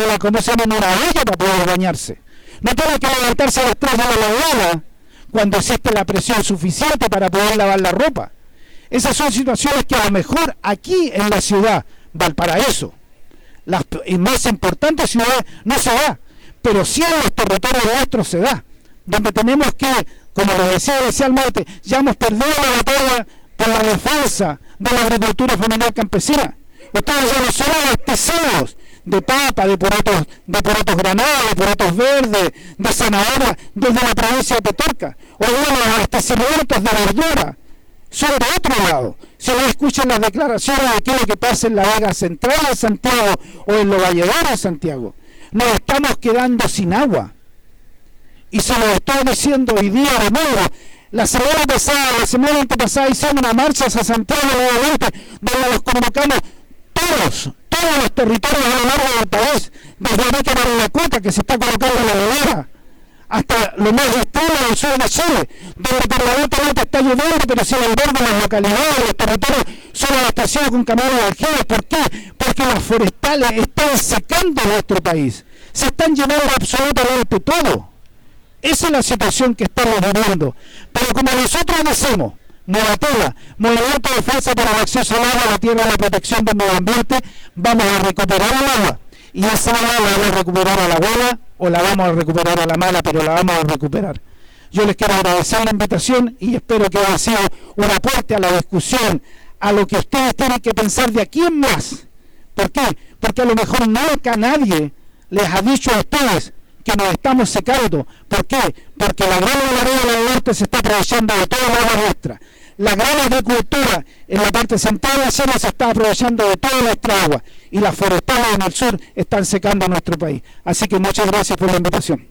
[SPEAKER 9] olla para poder bañarse. No tienen que levantarse a las 3 de la mañana cuando existe la presión suficiente para poder lavar la ropa. Esas son situaciones que a lo mejor aquí en la ciudad, Valparaíso, las más importantes ciudades, no se da, pero sí en los territorios nuestros se da, donde tenemos que, como lo decía inicialmente, ya hemos perdido la batalla por la defensa de la agricultura familiar campesina. Ustedes ya no son abastecidos de papa, de porotos granados, de porotos verdes, de zanahoria, desde la provincia de Petorca. Hoy los abastecimientos de verdura son de otro lado. Si no escuchan las declaraciones de aquello que pasa en la Vega Central de Santiago o en Lo Valledor de Santiago, nos estamos quedando sin agua. Y se lo estoy diciendo hoy día de nuevo. La semana antepasada hicimos una marcha hacia Santiago nuevamente, donde nos convocamos todos los territorios a lo largo del país, desde Arica para la Cuota, que se está colocando la bodega, hasta lo más extremo del sur de Chile, donde permanentemente está lloviendo, pero sin embargo las localidades, los territorios son abastecidos con camiones de aljibe. ¿Por qué? Porque las forestales están secando nuestro país, se están llevando absolutamente todo. Esa es la situación que estamos viviendo. Pero como nosotros decimos, Moratela, Movimiento de Defensa para el Acceso al Agua, a la Tierra y la Protección del Medio Ambiente, vamos a recuperar el agua. Y esa agua la vamos a recuperar a la buena o la vamos a recuperar a la mala, pero la vamos a recuperar. Yo les quiero agradecer la invitación y espero que haya sido un aporte a la discusión, a lo que ustedes tienen que pensar de aquí en más. ¿Por qué? Porque a lo mejor nunca nadie les ha dicho a ustedes que nos estamos secando. ¿Por qué? Porque la gran mayoría del norte se está aprovechando de toda la agua nuestra. La gran agricultura en la parte central del cielo se está aprovechando de toda nuestra agua. Y las forestales en el sur están secando nuestro país. Así que muchas gracias por la invitación.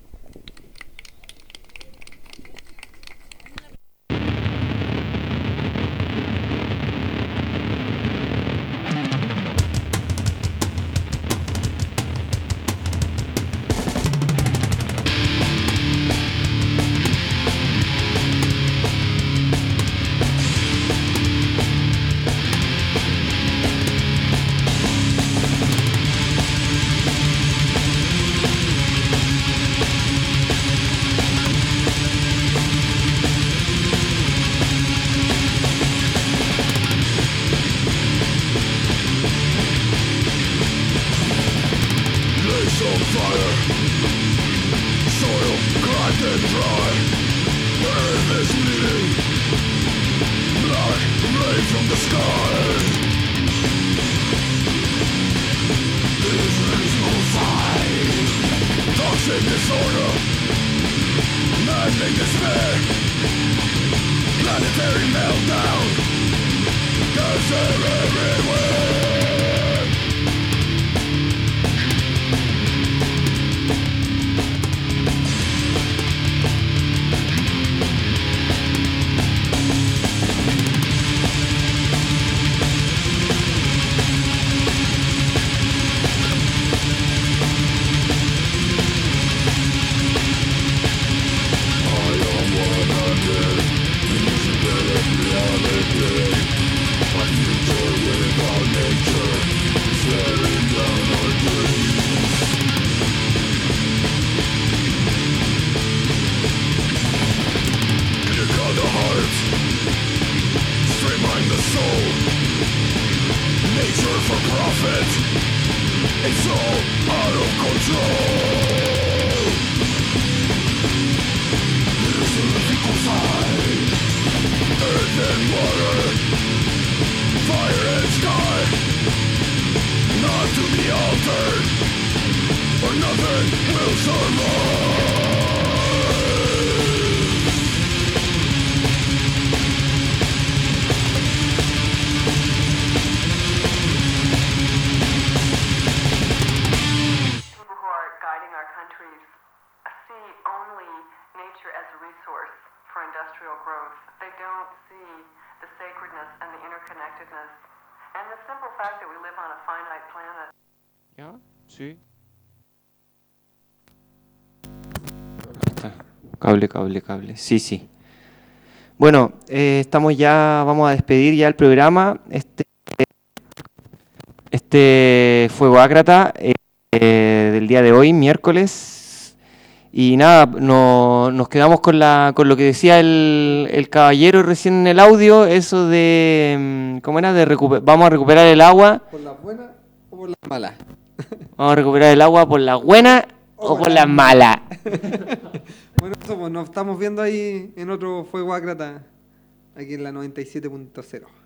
[SPEAKER 1] Sí. Cable. Sí. Bueno, estamos ya, vamos a despedir ya el programa. Este Fuego Ácrata del día de hoy, miércoles. Y nada, nos quedamos con lo que decía el caballero recién en el audio, eso de, ¿cómo era? Vamos a recuperar el agua.
[SPEAKER 2] ¿Por las buenas o por las malas?
[SPEAKER 1] Vamos a recuperar el agua por las buenas o por las malas.
[SPEAKER 2] Bueno, eso pues nos estamos viendo ahí en otro Fuego Ácrata, aquí en la 97.0.